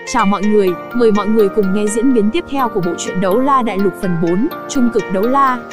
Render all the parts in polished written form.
Chào mọi người, mời mọi người cùng nghe diễn biến tiếp theo của bộ truyện Đấu La Đại Lục phần 4, Trung cực đấu la.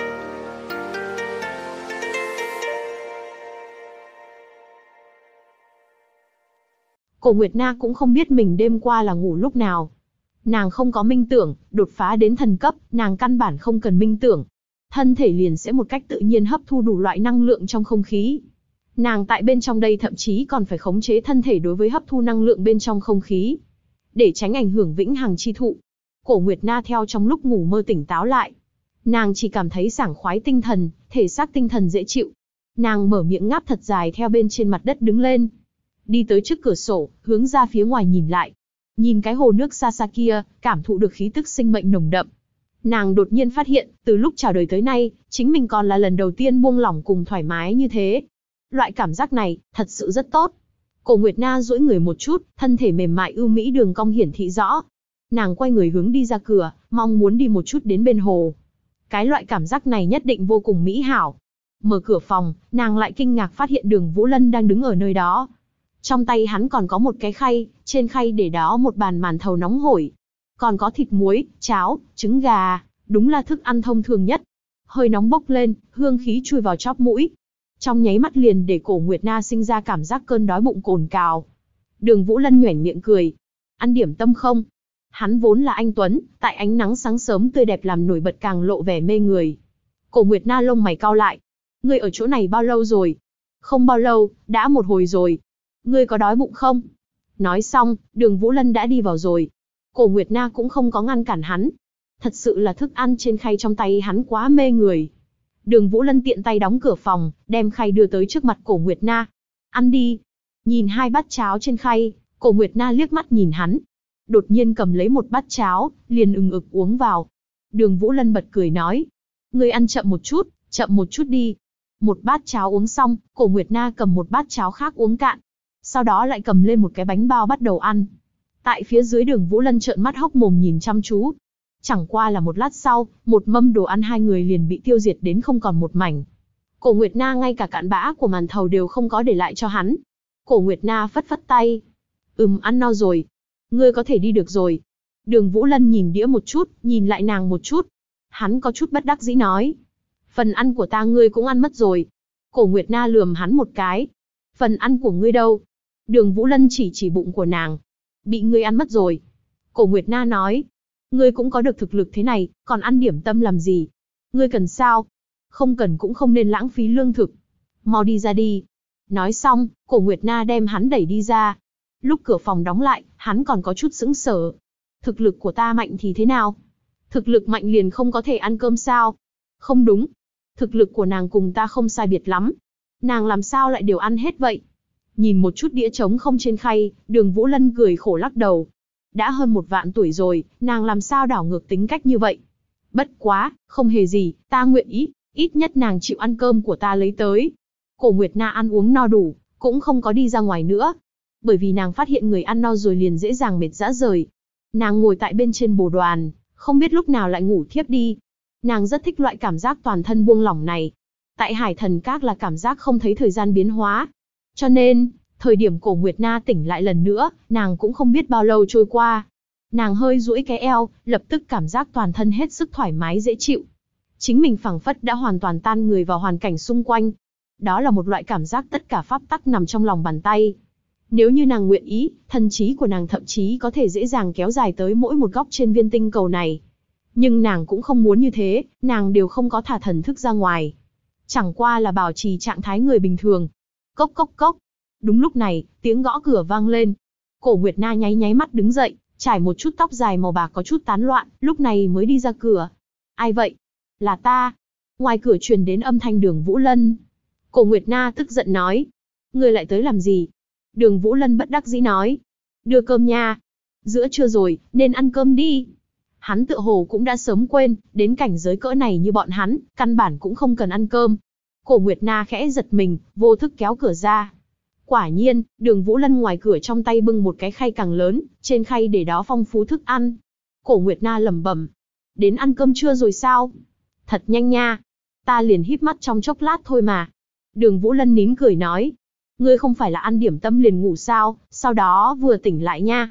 Cổ Nguyệt Na cũng không biết mình đêm qua là ngủ lúc nào. Nàng không có minh tưởng, đột phá đến thần cấp, nàng căn bản không cần minh tưởng. Thân thể liền sẽ một cách tự nhiên hấp thu đủ loại năng lượng trong không khí. Nàng tại bên trong đây thậm chí còn phải khống chế thân thể đối với hấp thu năng lượng bên trong không khí, để tránh ảnh hưởng vĩnh hằng chi thụ. Cổ Nguyệt Na theo trong lúc ngủ mơ tỉnh táo lại. Nàng chỉ cảm thấy sảng khoái tinh thần, thể xác tinh thần dễ chịu. Nàng mở miệng ngáp thật dài theo bên trên mặt đất đứng lên. Đi tới trước cửa sổ, hướng ra phía ngoài nhìn lại. Nhìn cái hồ nước xa xa kia, cảm thụ được khí tức sinh mệnh nồng đậm. Nàng đột nhiên phát hiện, từ lúc chào đời tới nay, chính mình còn là lần đầu tiên buông lỏng cùng thoải mái như thế. Loại cảm giác này, thật sự rất tốt. Cổ Nguyệt Na duỗi người một chút, thân thể mềm mại ưu mỹ đường cong hiển thị rõ. Nàng quay người hướng đi ra cửa, mong muốn đi một chút đến bên hồ. Cái loại cảm giác này nhất định vô cùng mỹ hảo. Mở cửa phòng, nàng lại kinh ngạc phát hiện Đường Vũ Lân đang đứng ở nơi đó. Trong tay hắn còn có một cái khay, trên khay để đó một bàn màn thầu nóng hổi. Còn có thịt muối, cháo, trứng gà, đúng là thức ăn thông thường nhất. Hơi nóng bốc lên, hương khí chui vào chóp mũi. Trong nháy mắt liền để Cổ Nguyệt Na sinh ra cảm giác cơn đói bụng cồn cào. Đường Vũ Lân nhoẻn miệng cười. Ăn điểm tâm không? Hắn vốn là anh tuấn, tại ánh nắng sáng sớm tươi đẹp làm nổi bật càng lộ vẻ mê người. Cổ Nguyệt Na lông mày cau lại. Ngươi ở chỗ này bao lâu rồi? Không bao lâu, đã một hồi rồi. Ngươi có đói bụng không? Nói xong, Đường Vũ Lân đã đi vào rồi. Cổ Nguyệt Na cũng không có ngăn cản hắn. Thật sự là thức ăn trên khay trong tay hắn quá mê người. Đường Vũ Lân tiện tay đóng cửa phòng, đem khay đưa tới trước mặt Cổ Nguyệt Na. Ăn đi. Nhìn hai bát cháo trên khay, Cổ Nguyệt Na liếc mắt nhìn hắn. Đột nhiên cầm lấy một bát cháo, liền ừng ực uống vào. Đường Vũ Lân bật cười nói. Ngươi ăn chậm một chút đi. Một bát cháo uống xong, Cổ Nguyệt Na cầm một bát cháo khác uống cạn. Sau đó lại cầm lên một cái bánh bao bắt đầu ăn. Tại phía dưới Đường Vũ Lân trợn mắt hốc mồm nhìn chăm chú. Chẳng qua là một lát sau, một mâm đồ ăn hai người liền bị tiêu diệt đến không còn một mảnh. Cổ Nguyệt Na ngay cả cặn bã của màn thầu đều không có để lại cho hắn. Cổ Nguyệt Na phất phất tay. Ăn no rồi. Ngươi có thể đi được rồi. Đường Vũ Lân nhìn đĩa một chút, nhìn lại nàng một chút. Hắn có chút bất đắc dĩ nói. Phần ăn của ta ngươi cũng ăn mất rồi. Cổ Nguyệt Na lườm hắn một cái. Phần ăn của ngươi đâu? Đường Vũ Lân chỉ bụng của nàng. Bị ngươi ăn mất rồi. Cổ Nguyệt Na nói. Ngươi cũng có được thực lực thế này, còn ăn điểm tâm làm gì? Ngươi cần sao? Không cần cũng không nên lãng phí lương thực. Mau đi ra đi. Nói xong, Cổ Nguyệt Na đem hắn đẩy đi ra. Lúc cửa phòng đóng lại, hắn còn có chút sững sờ. Thực lực của ta mạnh thì thế nào? Thực lực mạnh liền không có thể ăn cơm sao? Không đúng. Thực lực của nàng cùng ta không sai biệt lắm. Nàng làm sao lại đều ăn hết vậy? Nhìn một chút đĩa trống không trên khay, Đường Vũ Lân cười khổ lắc đầu. Đã hơn 1 vạn tuổi rồi, nàng làm sao đảo ngược tính cách như vậy? Bất quá, không hề gì, ta nguyện ý, ít nhất nàng chịu ăn cơm của ta lấy tới. Cổ Nguyệt Na ăn uống no đủ, cũng không có đi ra ngoài nữa. Bởi vì nàng phát hiện người ăn no rồi liền dễ dàng mệt rã rời. Nàng ngồi tại bên trên bồ đoàn, không biết lúc nào lại ngủ thiếp đi. Nàng rất thích loại cảm giác toàn thân buông lỏng này. Tại Hải Thần Các là cảm giác không thấy thời gian biến hóa. Cho nên, thời điểm Cổ Nguyệt Na tỉnh lại lần nữa, nàng cũng không biết bao lâu trôi qua. Nàng hơi duỗi cái eo, lập tức cảm giác toàn thân hết sức thoải mái dễ chịu. Chính mình phảng phất đã hoàn toàn tan người vào hoàn cảnh xung quanh. Đó là một loại cảm giác tất cả pháp tắc nằm trong lòng bàn tay. Nếu như nàng nguyện ý, thần trí của nàng thậm chí có thể dễ dàng kéo dài tới mỗi một góc trên viên tinh cầu này. Nhưng nàng cũng không muốn như thế, nàng đều không có thả thần thức ra ngoài. Chẳng qua là bảo trì trạng thái người bình thường. Cốc cốc cốc. Đúng lúc này, tiếng gõ cửa vang lên. Cổ Nguyệt Na nháy nháy mắt đứng dậy, trải một chút tóc dài màu bạc có chút tán loạn, lúc này mới đi ra cửa. Ai vậy? Là ta. Ngoài cửa truyền đến âm thanh Đường Vũ Lân. Cổ Nguyệt Na tức giận nói. Ngươi lại tới làm gì? Đường Vũ Lân bất đắc dĩ nói. Đưa cơm nha. Giữa trưa rồi, nên ăn cơm đi. Hắn tựa hồ cũng đã sớm quên, đến cảnh giới cỡ này như bọn hắn, căn bản cũng không cần ăn cơm. Cổ Nguyệt Na khẽ giật mình, vô thức kéo cửa ra. Quả nhiên, Đường Vũ Lân ngoài cửa trong tay bưng một cái khay càng lớn, trên khay để đó phong phú thức ăn. Cổ Nguyệt Na lẩm bẩm. Đến ăn cơm trưa rồi sao? Thật nhanh nha. Ta liền híp mắt trong chốc lát thôi mà. Đường Vũ Lân nín cười nói. Ngươi không phải là ăn điểm tâm liền ngủ sao, sau đó vừa tỉnh lại nha.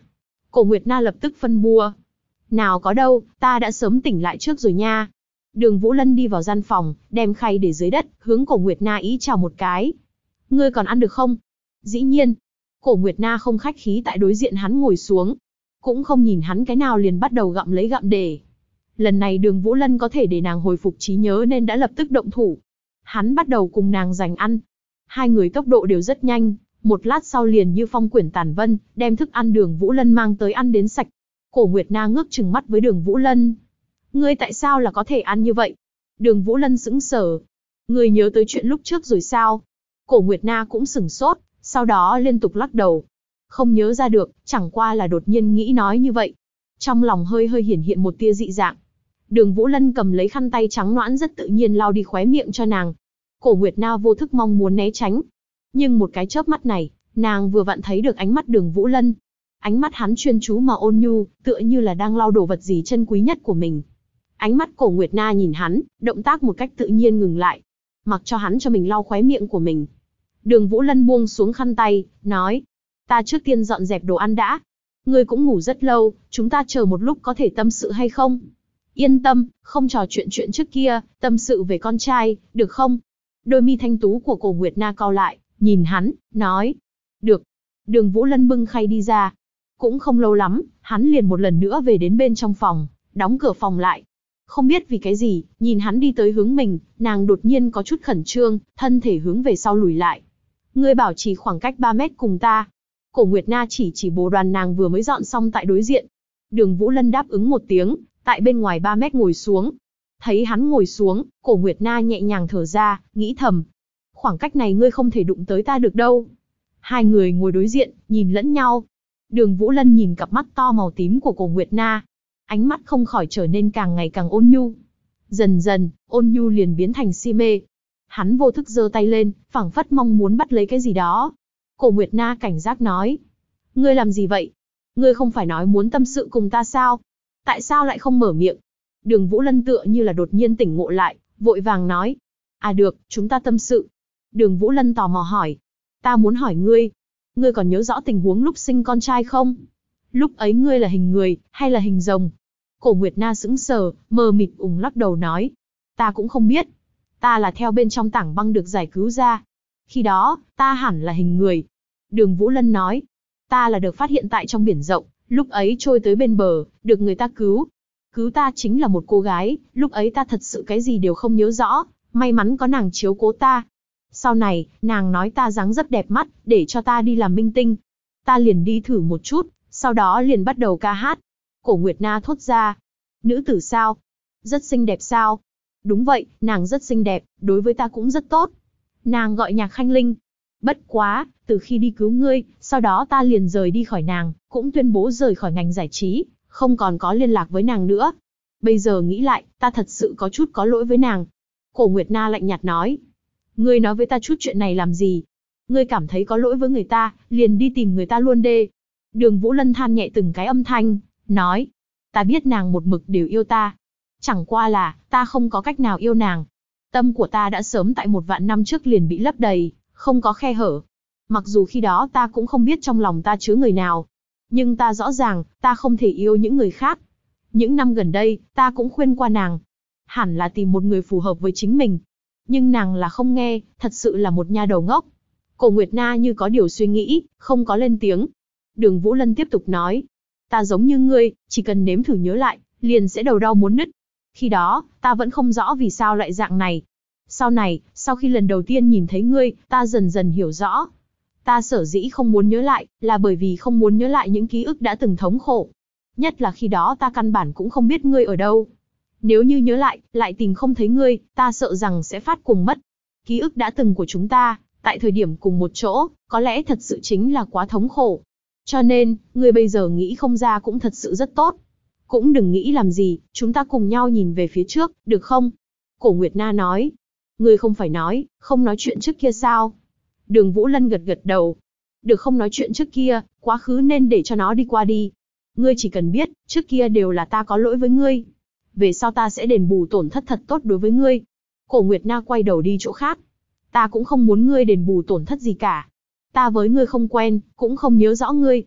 Cổ Nguyệt Na lập tức phân bua. Nào có đâu, ta đã sớm tỉnh lại trước rồi nha. Đường Vũ Lân đi vào gian phòng, đem khay để dưới đất, hướng Cổ Nguyệt Na ý chào một cái. Ngươi còn ăn được không? Dĩ nhiên. Cổ Nguyệt Na không khách khí tại đối diện hắn ngồi xuống. Cũng không nhìn hắn cái nào liền bắt đầu gặm lấy gặm để. Lần này Đường Vũ Lân có thể để nàng hồi phục trí nhớ nên đã lập tức động thủ. Hắn bắt đầu cùng nàng giành ăn. Hai người tốc độ đều rất nhanh, một lát sau liền như phong quyển tàn vân, đem thức ăn Đường Vũ Lân mang tới ăn đến sạch. Cổ Nguyệt Na ngước trừng mắt với Đường Vũ Lân. Ngươi tại sao là có thể ăn như vậy? Đường Vũ Lân sững sờ. Ngươi nhớ tới chuyện lúc trước rồi sao? Cổ Nguyệt Na cũng sửng sốt, sau đó liên tục lắc đầu. Không nhớ ra được, chẳng qua là đột nhiên nghĩ nói như vậy. Trong lòng hơi hơi hiển hiện một tia dị dạng. Đường Vũ Lân cầm lấy khăn tay trắng nõn rất tự nhiên lau đi khóe miệng cho nàng. Cổ Nguyệt Na vô thức mong muốn né tránh. Nhưng một cái chớp mắt này, nàng vừa vặn thấy được ánh mắt Đường Vũ Lân. Ánh mắt hắn chuyên chú mà ôn nhu, tựa như là đang lau đồ vật gì chân quý nhất của mình. Ánh mắt Cổ Nguyệt Na nhìn hắn, động tác một cách tự nhiên ngừng lại. Mặc cho hắn cho mình lau khóe miệng của mình. Đường Vũ Lân buông xuống khăn tay, nói. Ta trước tiên dọn dẹp đồ ăn đã. Ngươi cũng ngủ rất lâu, chúng ta chờ một lúc có thể tâm sự hay không? Yên tâm, không trò chuyện trước kia, tâm sự về con trai, được không? Đôi mi thanh tú của Cổ Nguyệt Na cau lại, nhìn hắn, nói. Được. Đường Vũ Lân bưng khay đi ra. Cũng không lâu lắm, hắn liền một lần nữa về đến bên trong phòng, đóng cửa phòng lại. Không biết vì cái gì, nhìn hắn đi tới hướng mình, nàng đột nhiên có chút khẩn trương, thân thể hướng về sau lùi lại. Ngươi bảo trì khoảng cách 3 mét cùng ta. Cổ Nguyệt Na chỉ bồ đoàn nàng vừa mới dọn xong tại đối diện. Đường Vũ Lân đáp ứng một tiếng, tại bên ngoài 3 mét ngồi xuống. Thấy hắn ngồi xuống, Cổ Nguyệt Na nhẹ nhàng thở ra, nghĩ thầm. Khoảng cách này ngươi không thể đụng tới ta được đâu. Hai người ngồi đối diện, nhìn lẫn nhau. Đường Vũ Lân nhìn cặp mắt to màu tím của Cổ Nguyệt Na. Ánh mắt không khỏi trở nên càng ngày càng ôn nhu. Dần dần, ôn nhu liền biến thành si mê. Hắn vô thức giơ tay lên, phảng phất mong muốn bắt lấy cái gì đó. Cổ Nguyệt Na cảnh giác nói. Ngươi làm gì vậy? Ngươi không phải nói muốn tâm sự cùng ta sao? Tại sao lại không mở miệng? Đường Vũ Lân tựa như là đột nhiên tỉnh ngộ lại, vội vàng nói. À được, chúng ta tâm sự. Đường Vũ Lân tò mò hỏi. Ta muốn hỏi ngươi. Ngươi còn nhớ rõ tình huống lúc sinh con trai không? Lúc ấy ngươi là hình người, hay là hình rồng? Cổ Nguyệt Na sững sờ, mờ mịt lắc đầu nói. Ta cũng không biết. Ta là theo bên trong tảng băng được giải cứu ra. Khi đó, ta hẳn là hình người. Đường Vũ Lân nói. Ta là được phát hiện tại trong biển rộng, lúc ấy trôi tới bên bờ, được người ta cứu. Cứu ta chính là một cô gái, lúc ấy ta thật sự cái gì đều không nhớ rõ, may mắn có nàng chiếu cố ta. Sau này, nàng nói ta dáng dấp đẹp mắt, để cho ta đi làm minh tinh. Ta liền đi thử một chút, sau đó liền bắt đầu ca hát. Cổ Nguyệt Na thốt ra. Nữ tử sao? Rất xinh đẹp sao? Đúng vậy, nàng rất xinh đẹp, đối với ta cũng rất tốt. Nàng gọi Nhạc Khanh Linh. Bất quá, từ khi đi cứu ngươi, sau đó ta liền rời đi khỏi nàng, cũng tuyên bố rời khỏi ngành giải trí, không còn có liên lạc với nàng nữa. Bây giờ nghĩ lại, ta thật sự có chút có lỗi với nàng. Cổ Nguyệt Na lạnh nhạt nói. Ngươi nói với ta chút chuyện này làm gì? Ngươi cảm thấy có lỗi với người ta, liền đi tìm người ta luôn đê. Đường Vũ Lân than nhẹ từng cái âm thanh, nói. Ta biết nàng một mực đều yêu ta. Chẳng qua là, ta không có cách nào yêu nàng. Tâm của ta đã sớm tại 1.000.000 năm trước liền bị lấp đầy, không có khe hở. Mặc dù khi đó ta cũng không biết trong lòng ta chứa người nào. Nhưng ta rõ ràng, ta không thể yêu những người khác. Những năm gần đây, ta cũng khuyên qua nàng. Hẳn là tìm một người phù hợp với chính mình. Nhưng nàng là không nghe, thật sự là một nha đầu ngốc. Cổ Nguyệt Na như có điều suy nghĩ, không có lên tiếng. Đường Vũ Lân tiếp tục nói. Ta giống như ngươi, chỉ cần nếm thử nhớ lại, liền sẽ đầu đau muốn nứt. Khi đó, ta vẫn không rõ vì sao lại dạng này. Sau này, sau khi lần đầu tiên nhìn thấy ngươi, ta dần dần hiểu rõ. Ta sở dĩ không muốn nhớ lại, là bởi vì không muốn nhớ lại những ký ức đã từng thống khổ. Nhất là khi đó ta căn bản cũng không biết ngươi ở đâu. Nếu như nhớ lại tìm không thấy ngươi, ta sợ rằng sẽ phát cuồng mất. Ký ức đã từng của chúng ta, tại thời điểm cùng một chỗ, có lẽ thật sự chính là quá thống khổ. Cho nên, ngươi bây giờ nghĩ không ra cũng thật sự rất tốt. Cũng đừng nghĩ làm gì, chúng ta cùng nhau nhìn về phía trước, được không? Cổ Nguyệt Na nói. Ngươi không phải nói, không nói chuyện trước kia sao? Đường Vũ Lân gật gật đầu. Được không nói chuyện trước kia, quá khứ nên để cho nó đi qua đi. Ngươi chỉ cần biết, trước kia đều là ta có lỗi với ngươi. Về sau ta sẽ đền bù tổn thất thật tốt đối với ngươi. Cổ Nguyệt Na quay đầu đi chỗ khác. Ta cũng không muốn ngươi đền bù tổn thất gì cả. Ta với ngươi không quen, cũng không nhớ rõ ngươi.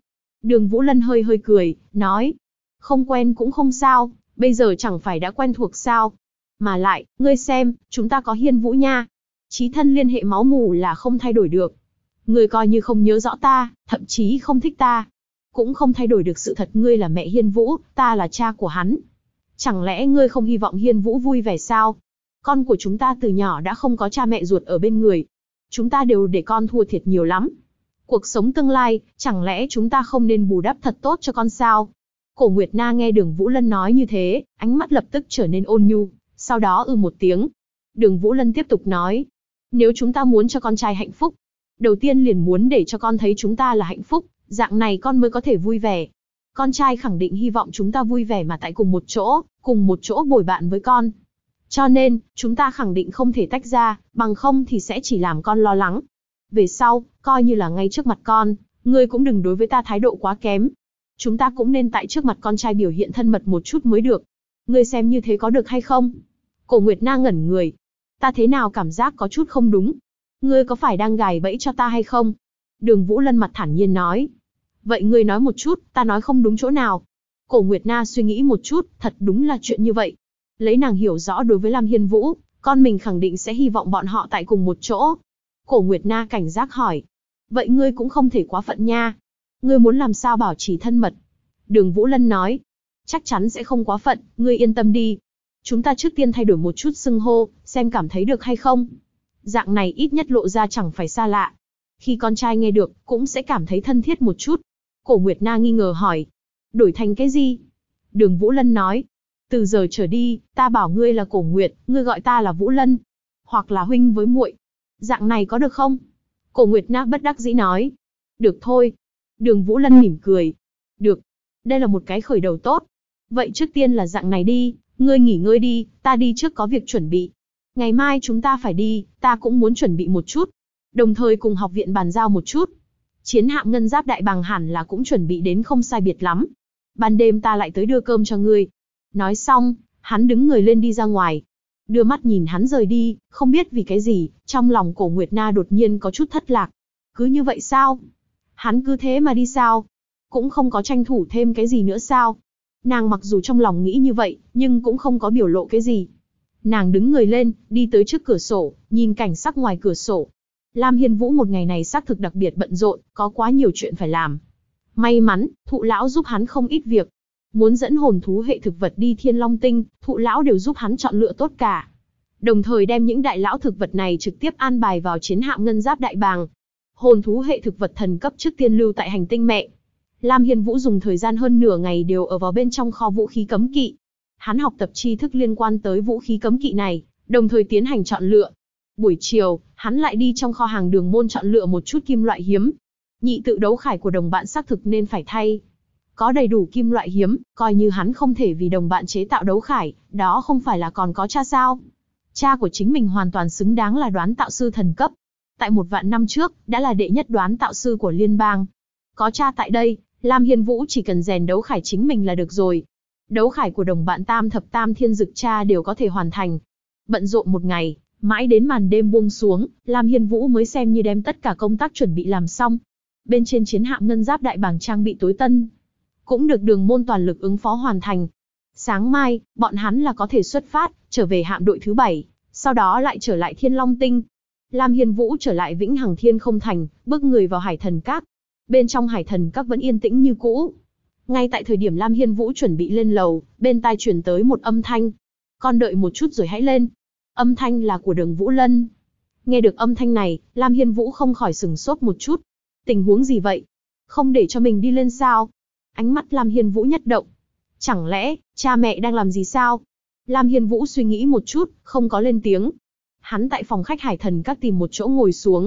Đường Vũ Lân hơi hơi cười, nói. Không quen cũng không sao, bây giờ chẳng phải đã quen thuộc sao. Mà lại, ngươi xem, chúng ta có Hiên Vũ nha. Chí thân liên hệ máu mủ là không thay đổi được. Ngươi coi như không nhớ rõ ta, thậm chí không thích ta. Cũng không thay đổi được sự thật ngươi là mẹ Hiên Vũ, ta là cha của hắn. Chẳng lẽ ngươi không hy vọng Hiên Vũ vui vẻ sao? Con của chúng ta từ nhỏ đã không có cha mẹ ruột ở bên người. Chúng ta đều để con thua thiệt nhiều lắm. Cuộc sống tương lai, chẳng lẽ chúng ta không nên bù đắp thật tốt cho con sao? Cổ Nguyệt Na nghe Đường Vũ Lân nói như thế, ánh mắt lập tức trở nên ôn nhu, sau đó một tiếng. Đường Vũ Lân tiếp tục nói, nếu chúng ta muốn cho con trai hạnh phúc, đầu tiên liền muốn để cho con thấy chúng ta là hạnh phúc, dạng này con mới có thể vui vẻ. Con trai khẳng định hy vọng chúng ta vui vẻ mà tại cùng một chỗ bồi bạn với con. Cho nên, chúng ta khẳng định không thể tách ra, bằng không thì sẽ chỉ làm con lo lắng. Về sau, coi như là ngay trước mặt con, ngươi cũng đừng đối với ta thái độ quá kém. Chúng ta cũng nên tại trước mặt con trai biểu hiện thân mật một chút mới được. Ngươi xem như thế có được hay không? Cổ Nguyệt Na ngẩn người. Ta thế nào cảm giác có chút không đúng? Ngươi có phải đang gài bẫy cho ta hay không? Đường Vũ Lân mặt thản nhiên nói. Vậy ngươi nói một chút, ta nói không đúng chỗ nào. Cổ Nguyệt Na suy nghĩ một chút, thật đúng là chuyện như vậy. Lấy nàng hiểu rõ đối với Lam Hiên Vũ, con mình khẳng định sẽ hy vọng bọn họ tại cùng một chỗ. Cổ Nguyệt Na cảnh giác hỏi. Vậy ngươi cũng không thể quá phận nha. Ngươi muốn làm sao bảo trì thân mật? Đường Vũ Lân nói. Chắc chắn sẽ không quá phận, ngươi yên tâm đi. Chúng ta trước tiên thay đổi một chút xưng hô, xem cảm thấy được hay không. Dạng này ít nhất lộ ra chẳng phải xa lạ. Khi con trai nghe được, cũng sẽ cảm thấy thân thiết một chút. Cổ Nguyệt Na nghi ngờ hỏi. Đổi thành cái gì? Đường Vũ Lân nói. Từ giờ trở đi, ta bảo ngươi là Cổ Nguyệt, ngươi gọi ta là Vũ Lân. Hoặc là huynh với muội. Dạng này có được không? Cổ Nguyệt Na bất đắc dĩ nói. Được thôi. Đường Vũ Lân mỉm cười. Được. Đây là một cái khởi đầu tốt. Vậy trước tiên là dạng này đi, ngươi nghỉ ngơi đi, ta đi trước có việc chuẩn bị. Ngày mai chúng ta phải đi, ta cũng muốn chuẩn bị một chút. Đồng thời cùng học viện bàn giao một chút. Chiến hạm ngân giáp đại bàng hẳn là cũng chuẩn bị đến không sai biệt lắm. Ban đêm ta lại tới đưa cơm cho ngươi. Nói xong, hắn đứng người lên đi ra ngoài. Đưa mắt nhìn hắn rời đi, không biết vì cái gì, trong lòng Cổ Nguyệt Na đột nhiên có chút thất lạc. Cứ như vậy sao? Hắn cứ thế mà đi sao? Cũng không có tranh thủ thêm cái gì nữa sao? Nàng mặc dù trong lòng nghĩ như vậy, nhưng cũng không có biểu lộ cái gì. Nàng đứng người lên, đi tới trước cửa sổ, nhìn cảnh sắc ngoài cửa sổ. Lam Hiên Vũ một ngày này xác thực đặc biệt bận rộn, có quá nhiều chuyện phải làm. May mắn, Thụ lão giúp hắn không ít việc. Muốn dẫn hồn thú hệ thực vật đi Thiên Long Tinh, Thụ lão đều giúp hắn chọn lựa tốt cả. Đồng thời đem những đại lão thực vật này trực tiếp an bài vào chiến hạm ngân giáp đại bàng. Hồn thú hệ thực vật thần cấp trước tiên lưu tại hành tinh mẹ. Lam Hiên Vũ dùng thời gian hơn nửa ngày đều ở vào bên trong kho vũ khí cấm kỵ. Hắn học tập tri thức liên quan tới vũ khí cấm kỵ này, đồng thời tiến hành chọn lựa. Buổi chiều, hắn lại đi trong kho hàng Đường Môn chọn lựa một chút kim loại hiếm. Nhị tự đấu khải của đồng bạn xác thực nên phải thay. Có đầy đủ kim loại hiếm, coi như hắn không thể vì đồng bạn chế tạo đấu khải, đó không phải là còn có cha sao? Cha của chính mình hoàn toàn xứng đáng là đoán tạo sư thần cấp. Tại 1.000 năm trước, đã là đệ nhất đoán tạo sư của liên bang. Có cha tại đây, Lam Hiên Vũ chỉ cần rèn đấu khải chính mình là được rồi. Đấu khải của đồng bạn Tam Thập Tam Thiên Dực cha đều có thể hoàn thành. Bận rộn một ngày, mãi đến màn đêm buông xuống, Lam Hiên Vũ mới xem như đem tất cả công tác chuẩn bị làm xong. Bên trên chiến hạm ngân giáp đại bàng trang bị tối tân, cũng được Đường Môn toàn lực ứng phó hoàn thành. Sáng mai, bọn hắn là có thể xuất phát, trở về hạm đội thứ 7, sau đó lại trở lại Thiên Long Tinh. Lam Hiên Vũ trở lại Vĩnh Hằng Thiên Không Thành, bước người vào Hải Thần Các. Bên trong Hải Thần Các vẫn yên tĩnh như cũ. Ngay tại thời điểm Lam Hiên Vũ chuẩn bị lên lầu, bên tai truyền tới một âm thanh. Con đợi một chút rồi hãy lên. Âm thanh là của Đường Vũ Lân. Nghe được âm thanh này, Lam Hiên Vũ không khỏi sửng sốt một chút. Tình huống gì vậy? Không để cho mình đi lên sao? Ánh mắt Lam Hiên Vũ nhất động. Chẳng lẽ, cha mẹ đang làm gì sao? Lam Hiên Vũ suy nghĩ một chút, không có lên tiếng. Hắn tại phòng khách Hải Thần Các tìm một chỗ ngồi xuống.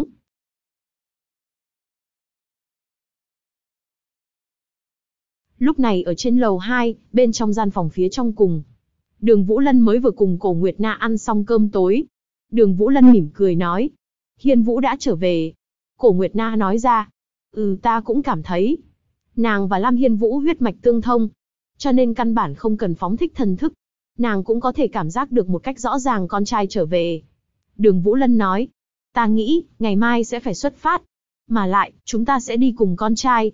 Lúc này ở trên lầu 2, bên trong gian phòng phía trong cùng, Đường Vũ Lân mới vừa cùng Cổ Nguyệt Na ăn xong cơm tối. Đường Vũ Lân mỉm cười nói. Hiên Vũ đã trở về. Cổ Nguyệt Na nói ra. Ta cũng cảm thấy. Nàng và Lam Hiên Vũ huyết mạch tương thông. Cho nên căn bản không cần phóng thích thần thức. Nàng cũng có thể cảm giác được một cách rõ ràng con trai trở về. Đường Vũ Lân nói. Ta nghĩ, ngày mai sẽ phải xuất phát. Mà lại, chúng ta sẽ đi cùng con trai.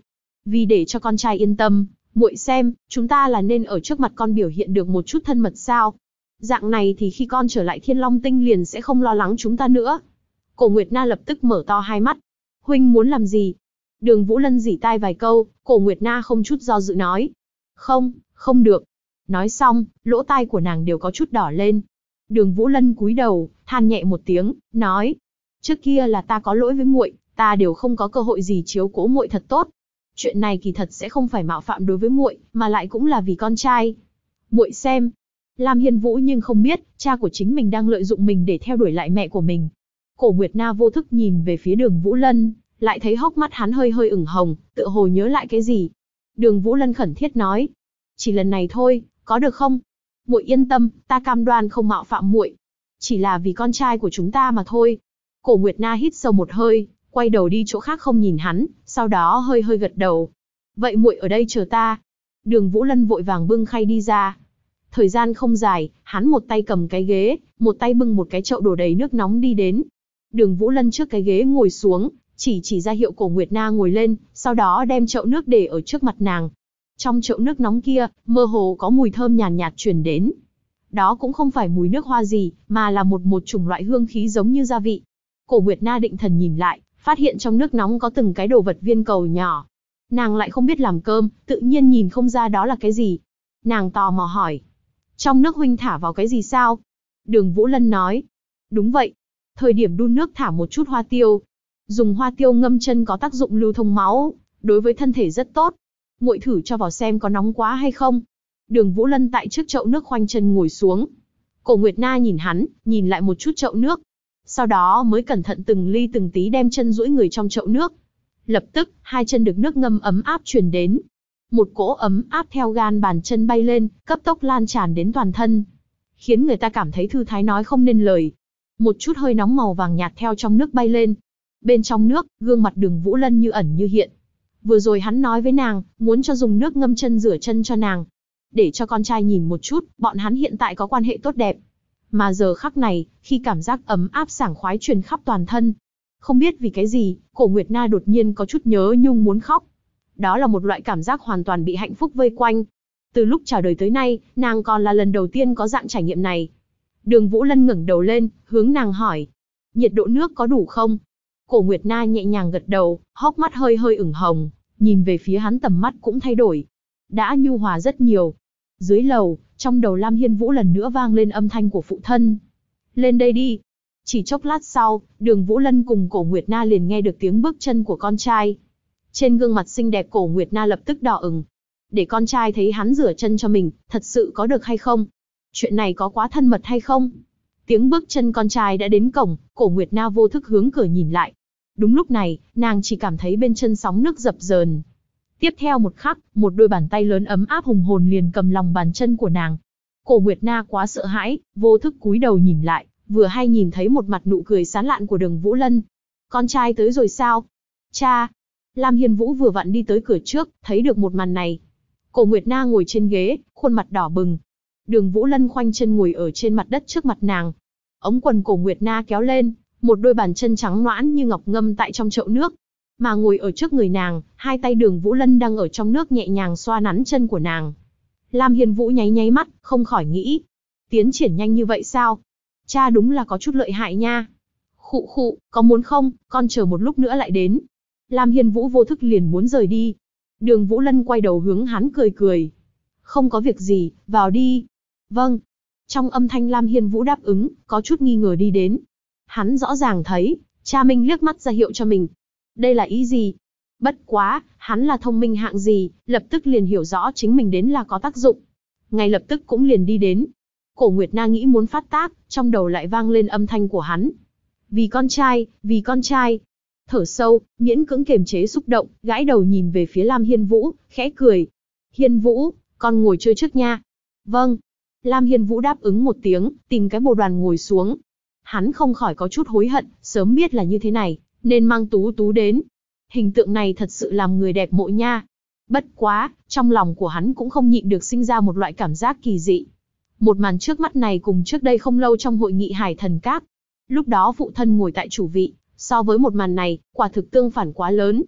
Vì để cho con trai yên tâm, muội xem, chúng ta là nên ở trước mặt con biểu hiện được một chút thân mật sao? Dạng này thì khi con trở lại Thiên Long Tinh liền sẽ không lo lắng chúng ta nữa. Cổ Nguyệt Na lập tức mở to hai mắt. Huynh muốn làm gì? Đường Vũ Lân rỉ tai vài câu, Cổ Nguyệt Na không chút do dự nói. Không, không được. Nói xong, lỗ tai của nàng đều có chút đỏ lên. Đường Vũ Lân cúi đầu, than nhẹ một tiếng, nói. Trước kia là ta có lỗi với muội, ta đều không có cơ hội gì chiếu cố muội thật tốt. Chuyện này kỳ thật sẽ không phải mạo phạm đối với muội, mà lại cũng là vì con trai. Muội xem. Lam Hiên Vũ nhưng không biết, cha của chính mình đang lợi dụng mình để theo đuổi lại mẹ của mình. Cổ Nguyệt Na vô thức nhìn về phía Đường Vũ Lân, lại thấy hốc mắt hắn hơi hơi ửng hồng, tựa hồ nhớ lại cái gì. Đường Vũ Lân khẩn thiết nói, chỉ lần này thôi, có được không? Muội yên tâm, ta cam đoan không mạo phạm muội. Chỉ là vì con trai của chúng ta mà thôi. Cổ Nguyệt Na hít sâu một hơi, quay đầu đi chỗ khác không nhìn hắn, sau đó hơi hơi gật đầu. Vậy muội ở đây chờ ta. Đường Vũ Lân vội vàng bưng khay đi ra. Thời gian không dài, hắn một tay cầm cái ghế, một tay bưng một cái chậu đổ đầy nước nóng đi đến. Đường Vũ Lân trước cái ghế ngồi xuống, chỉ ra hiệu Cổ Nguyệt Na ngồi lên, sau đó đem chậu nước để ở trước mặt nàng. Trong chậu nước nóng kia, mơ hồ có mùi thơm nhàn nhạt truyền đến. Đó cũng không phải mùi nước hoa gì, mà là một chủng loại hương khí giống như gia vị. Cổ Nguyệt Na định thần nhìn lại, phát hiện trong nước nóng có từng cái đồ vật viên cầu nhỏ. Nàng lại không biết làm cơm, tự nhiên nhìn không ra đó là cái gì. Nàng tò mò hỏi. Trong nước huynh thả vào cái gì sao? Đường Vũ Lân nói. Đúng vậy. Thời điểm đun nước thả một chút hoa tiêu. Dùng hoa tiêu ngâm chân có tác dụng lưu thông máu, đối với thân thể rất tốt. Muội thử cho vào xem có nóng quá hay không. Đường Vũ Lân tại trước chậu nước khoanh chân ngồi xuống. Cổ Nguyệt Na nhìn hắn, nhìn lại một chút chậu nước. Sau đó mới cẩn thận từng ly từng tí đem chân duỗi người trong chậu nước. Lập tức, hai chân được nước ngâm ấm áp truyền đến. Một cỗ ấm áp theo gan bàn chân bay lên, cấp tốc lan tràn đến toàn thân. Khiến người ta cảm thấy thư thái nói không nên lời. Một chút hơi nóng màu vàng nhạt theo trong nước bay lên. Bên trong nước, gương mặt Đường Vũ Lân như ẩn như hiện. Vừa rồi hắn nói với nàng, muốn cho dùng nước ngâm chân rửa chân cho nàng. Để cho con trai nhìn một chút, bọn hắn hiện tại có quan hệ tốt đẹp. Mà giờ khắc này, khi cảm giác ấm áp sảng khoái truyền khắp toàn thân. Không biết vì cái gì, Cổ Nguyệt Na đột nhiên có chút nhớ nhung muốn khóc. Đó là một loại cảm giác hoàn toàn bị hạnh phúc vây quanh. Từ lúc chào đời tới nay, nàng còn là lần đầu tiên có dạng trải nghiệm này. Đường Vũ Lân ngẩng đầu lên, hướng nàng hỏi. Nhiệt độ nước có đủ không? Cổ Nguyệt Na nhẹ nhàng gật đầu, hốc mắt hơi hơi ửng hồng, nhìn về phía hắn tầm mắt cũng thay đổi. Đã nhu hòa rất nhiều. Dưới lầu, trong đầu Lam Hiên Vũ lần nữa vang lên âm thanh của phụ thân. Lên đây đi. Chỉ chốc lát sau, Đường Vũ Lân cùng Cổ Nguyệt Na liền nghe được tiếng bước chân của con trai. Trên gương mặt xinh đẹp Cổ Nguyệt Na lập tức đỏ ửng. Để con trai thấy hắn rửa chân cho mình, thật sự có được hay không? Chuyện này có quá thân mật hay không? Tiếng bước chân con trai đã đến cổng, Cổ Nguyệt Na vô thức hướng cửa nhìn lại. Đúng lúc này, nàng chỉ cảm thấy bên chân sóng nước dập dờn. Tiếp theo một khắc, một đôi bàn tay lớn ấm áp hùng hồn liền cầm lòng bàn chân của nàng. Cổ Nguyệt Na quá sợ hãi, vô thức cúi đầu nhìn lại, vừa hay nhìn thấy một mặt nụ cười sán lạn của Đường Vũ Lân. Con trai tới rồi sao? Cha! Lam Hiên Vũ vừa vặn đi tới cửa trước, thấy được một màn này. Cổ Nguyệt Na ngồi trên ghế, khuôn mặt đỏ bừng. Đường Vũ Lân khoanh chân ngồi ở trên mặt đất trước mặt nàng. Ống quần Cổ Nguyệt Na kéo lên, một đôi bàn chân trắng nõn như ngọc ngâm tại trong chậu nước. Mà ngồi ở trước người nàng, hai tay Đường Vũ Lân đang ở trong nước nhẹ nhàng xoa nắn chân của nàng. Lam Hiên Vũ nháy nháy mắt, không khỏi nghĩ. Tiến triển nhanh như vậy sao? Cha đúng là có chút lợi hại nha. Khụ khụ, có muốn không, con chờ một lúc nữa lại đến. Lam Hiên Vũ vô thức liền muốn rời đi. Đường Vũ Lân quay đầu hướng hắn cười cười. Không có việc gì, vào đi. Vâng. Trong âm thanh Lam Hiên Vũ đáp ứng, có chút nghi ngờ đi đến. Hắn rõ ràng thấy, cha mình liếc mắt ra hiệu cho mình. Đây là ý gì? Bất quá, hắn là thông minh hạng gì, lập tức liền hiểu rõ chính mình đến là có tác dụng. Ngay lập tức cũng liền đi đến. Cổ Nguyệt Na nghĩ muốn phát tác, trong đầu lại vang lên âm thanh của hắn. Vì con trai, vì con trai. Thở sâu, miễn cưỡng kiềm chế xúc động, gãi đầu nhìn về phía Lam Hiên Vũ, khẽ cười. Hiên Vũ, con ngồi chơi trước nha. Vâng. Lam Hiên Vũ đáp ứng một tiếng, tìm cái bồ đoàn ngồi xuống. Hắn không khỏi có chút hối hận, sớm biết là như thế này, nên mang Tú Tú đến. Hình tượng này thật sự làm người đẹp mộ nha. Bất quá, trong lòng của hắn cũng không nhịn được sinh ra một loại cảm giác kỳ dị. Một màn trước mắt này cùng trước đây không lâu trong hội nghị Hải Thần Các. Lúc đó phụ thân ngồi tại chủ vị, so với một màn này, quả thực tương phản quá lớn.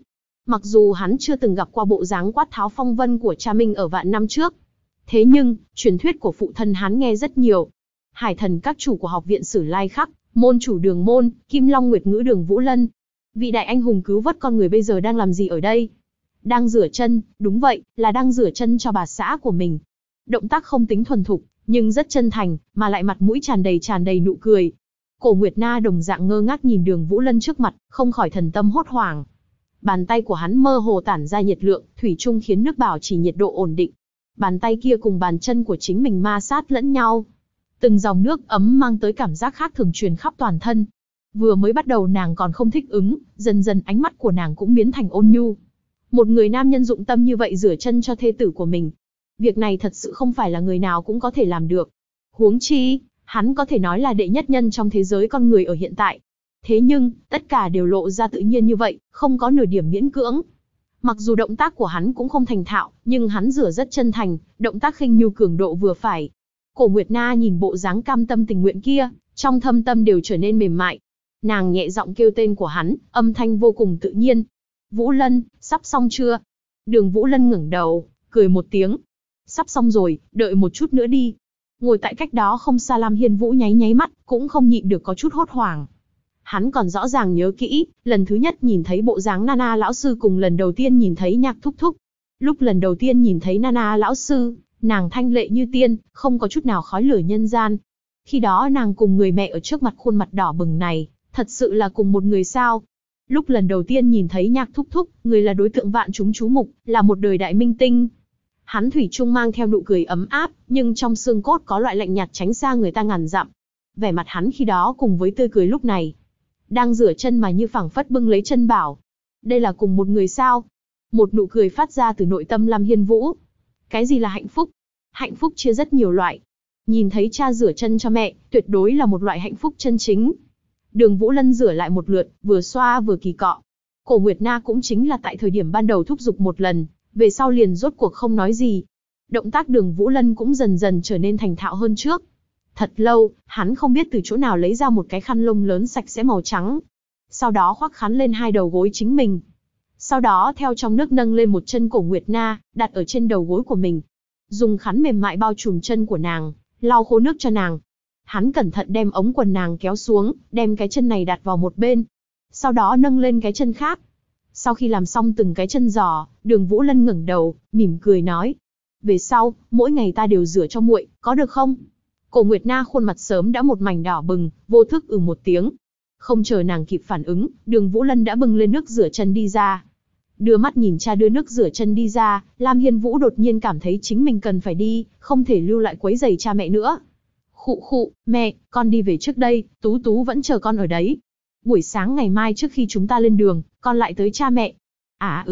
Mặc dù hắn chưa từng gặp qua bộ dáng quát tháo phong vân của cha mình ở vạn năm trước, thế nhưng, truyền thuyết của phụ thân hắn nghe rất nhiều. Hải thần các chủ của học viện Sử Lai Khắc, môn chủ Đường Môn, Kim Long Nguyệt Ngữ Đường Vũ Lân. Vị đại anh hùng cứu vớt con người bây giờ đang làm gì ở đây? Đang rửa chân, đúng vậy, là đang rửa chân cho bà xã của mình. Động tác không tính thuần thục, nhưng rất chân thành, mà lại mặt mũi tràn đầy nụ cười. Cổ Nguyệt Na đồng dạng ngơ ngác nhìn Đường Vũ Lân trước mặt, không khỏi thần tâm hốt hoảng. Bàn tay của hắn mơ hồ tản ra nhiệt lượng, thủy chung khiến nước bảo trì nhiệt độ ổn định. Bàn tay kia cùng bàn chân của chính mình ma sát lẫn nhau. Từng dòng nước ấm mang tới cảm giác khác thường truyền khắp toàn thân. Vừa mới bắt đầu nàng còn không thích ứng, dần dần ánh mắt của nàng cũng biến thành ôn nhu. Một người nam nhân dụng tâm như vậy rửa chân cho thê tử của mình. Việc này thật sự không phải là người nào cũng có thể làm được. Huống chi, hắn có thể nói là đệ nhất nhân trong thế giới con người ở hiện tại. Thế nhưng, tất cả đều lộ ra tự nhiên như vậy, không có nửa điểm miễn cưỡng. Mặc dù động tác của hắn cũng không thành thạo, nhưng hắn rửa rất chân thành, động tác khinh nhu cường độ vừa phải. Cổ Nguyệt Na nhìn bộ dáng cam tâm tình nguyện kia, trong thâm tâm đều trở nên mềm mại. Nàng nhẹ giọng kêu tên của hắn, âm thanh vô cùng tự nhiên. Vũ Lân, sắp xong chưa? Đường Vũ Lân ngẩng đầu, cười một tiếng. Sắp xong rồi, đợi một chút nữa đi. Ngồi tại cách đó không xa Lam Hiên Vũ nháy nháy mắt, cũng không nhịn được có chút hốt hoảng. Hắn còn rõ ràng nhớ kỹ, lần thứ nhất nhìn thấy bộ dáng Nana lão sư cùng lần đầu tiên nhìn thấy Nhạc Thúc Thúc. Lúc lần đầu tiên nhìn thấy Nana lão sư, nàng thanh lệ như tiên, không có chút nào khói lửa nhân gian. Khi đó nàng cùng người mẹ ở trước mặt khuôn mặt đỏ bừng này, thật sự là cùng một người sao. Lúc lần đầu tiên nhìn thấy Nhạc Thúc Thúc, người là đối tượng vạn chúng chú mục, là một đời đại minh tinh. Hắn thủy chung mang theo nụ cười ấm áp, nhưng trong xương cốt có loại lạnh nhạt tránh xa người ta ngàn dặm. Vẻ mặt hắn khi đó cùng với tươi cười lúc này, đang rửa chân mà như phảng phất bưng lấy chân bảo. Đây là cùng một người sao? Một nụ cười phát ra từ nội tâm Lam Hiên Vũ. Cái gì là hạnh phúc? Hạnh phúc chia rất nhiều loại. Nhìn thấy cha rửa chân cho mẹ, tuyệt đối là một loại hạnh phúc chân chính. Đường Vũ Lân rửa lại một lượt, vừa xoa vừa kỳ cọ. Cổ Nguyệt Na cũng chính là tại thời điểm ban đầu thúc giục một lần, về sau liền rốt cuộc không nói gì. Động tác Đường Vũ Lân cũng dần dần trở nên thành thạo hơn trước. Thật lâu, hắn không biết từ chỗ nào lấy ra một cái khăn lông lớn sạch sẽ màu trắng. Sau đó khoác khăn lên hai đầu gối chính mình. Sau đó theo trong nước nâng lên một chân Cổ Nguyệt Na, đặt ở trên đầu gối của mình. Dùng khăn mềm mại bao trùm chân của nàng, lau khô nước cho nàng. Hắn cẩn thận đem ống quần nàng kéo xuống, đem cái chân này đặt vào một bên. Sau đó nâng lên cái chân khác. Sau khi làm xong từng cái chân giò, Đường Vũ Lân ngẩng đầu, mỉm cười nói. Về sau, mỗi ngày ta đều rửa cho muội, có được không? Cổ Nguyệt Na khuôn mặt sớm đã một mảnh đỏ bừng, vô thức một tiếng. Không chờ nàng kịp phản ứng, Đường Vũ Lân đã bưng lên nước rửa chân đi ra. Đưa mắt nhìn cha đưa nước rửa chân đi ra, Lam Hiên Vũ đột nhiên cảm thấy chính mình cần phải đi, không thể lưu lại quấy rầy cha mẹ nữa. Khụ khụ, mẹ, con đi về trước đây, Tú Tú vẫn chờ con ở đấy. Buổi sáng ngày mai trước khi chúng ta lên đường, con lại tới cha mẹ. À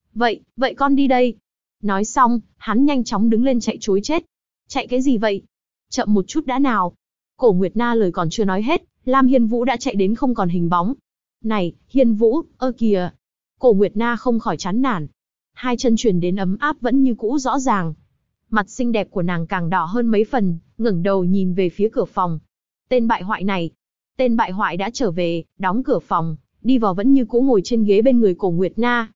vậy con đi đây. Nói xong, hắn nhanh chóng đứng lên chạy trối chết. Chạy cái gì vậy? Chậm một chút đã nào. Cổ Nguyệt Na lời còn chưa nói hết, Lam Hiên Vũ đã chạy đến không còn hình bóng. Này, Hiên Vũ, ơ kìa. Cổ Nguyệt Na không khỏi chán nản. Hai chân truyền đến ấm áp vẫn như cũ rõ ràng. Mặt xinh đẹp của nàng càng đỏ hơn mấy phần, ngẩng đầu nhìn về phía cửa phòng. Tên bại hoại này. Tên bại hoại đã trở về, đóng cửa phòng, đi vào vẫn như cũ ngồi trên ghế bên người Cổ Nguyệt Na.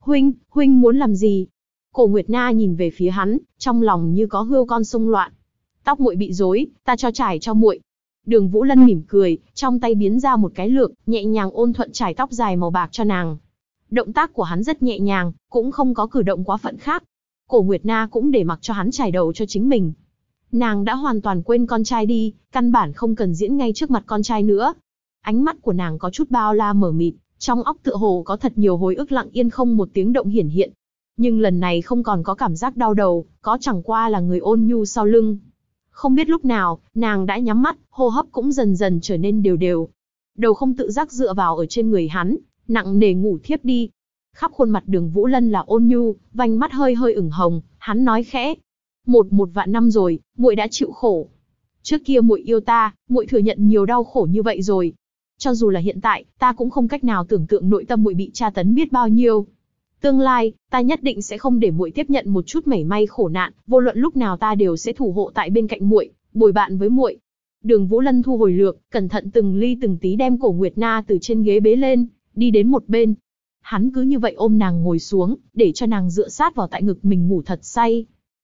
Huynh muốn làm gì? Cổ Nguyệt Na nhìn về phía hắn, trong lòng như có hươu con xông loạn. Tóc muội bị rối, ta cho trải cho muội. Đường Vũ Lân mỉm cười, trong tay biến ra một cái lược, nhẹ nhàng ôn thuận trải tóc dài màu bạc cho nàng. Động tác của hắn rất nhẹ nhàng, cũng không có cử động quá phận khác. Cổ Nguyệt Na cũng để mặc cho hắn trải đầu cho chính mình. Nàng đã hoàn toàn quên con trai đi, căn bản không cần diễn ngay trước mặt con trai nữa. Ánh mắt của nàng có chút bao la mờ mịt, trong óc tựa hồ có thật nhiều hồi ức lặng yên không một tiếng động hiển hiện. Nhưng lần này không còn có cảm giác đau đầu, có chẳng qua là người ôn nhu sau lưng. Không biết lúc nào, nàng đã nhắm mắt, hô hấp cũng dần dần trở nên đều đều. Đầu không tự giác dựa vào ở trên người hắn, nặng nề ngủ thiếp đi. Khắp khuôn mặt Đường Vũ Lân là ôn nhu, vành mắt hơi hơi ửng hồng, hắn nói khẽ. Một vạn năm rồi, muội đã chịu khổ. Trước kia muội yêu ta, muội thừa nhận nhiều đau khổ như vậy rồi. Cho dù là hiện tại, ta cũng không cách nào tưởng tượng nội tâm muội bị tra tấn biết bao nhiêu. Tương lai, ta nhất định sẽ không để muội tiếp nhận một chút mảy may khổ nạn, vô luận lúc nào ta đều sẽ thủ hộ tại bên cạnh muội, bồi bạn với muội. Đường Vũ Lân thu hồi lược, cẩn thận từng ly từng tí đem Cổ Nguyệt Na từ trên ghế bế lên, đi đến một bên. Hắn cứ như vậy ôm nàng ngồi xuống, để cho nàng dựa sát vào tại ngực mình ngủ thật say.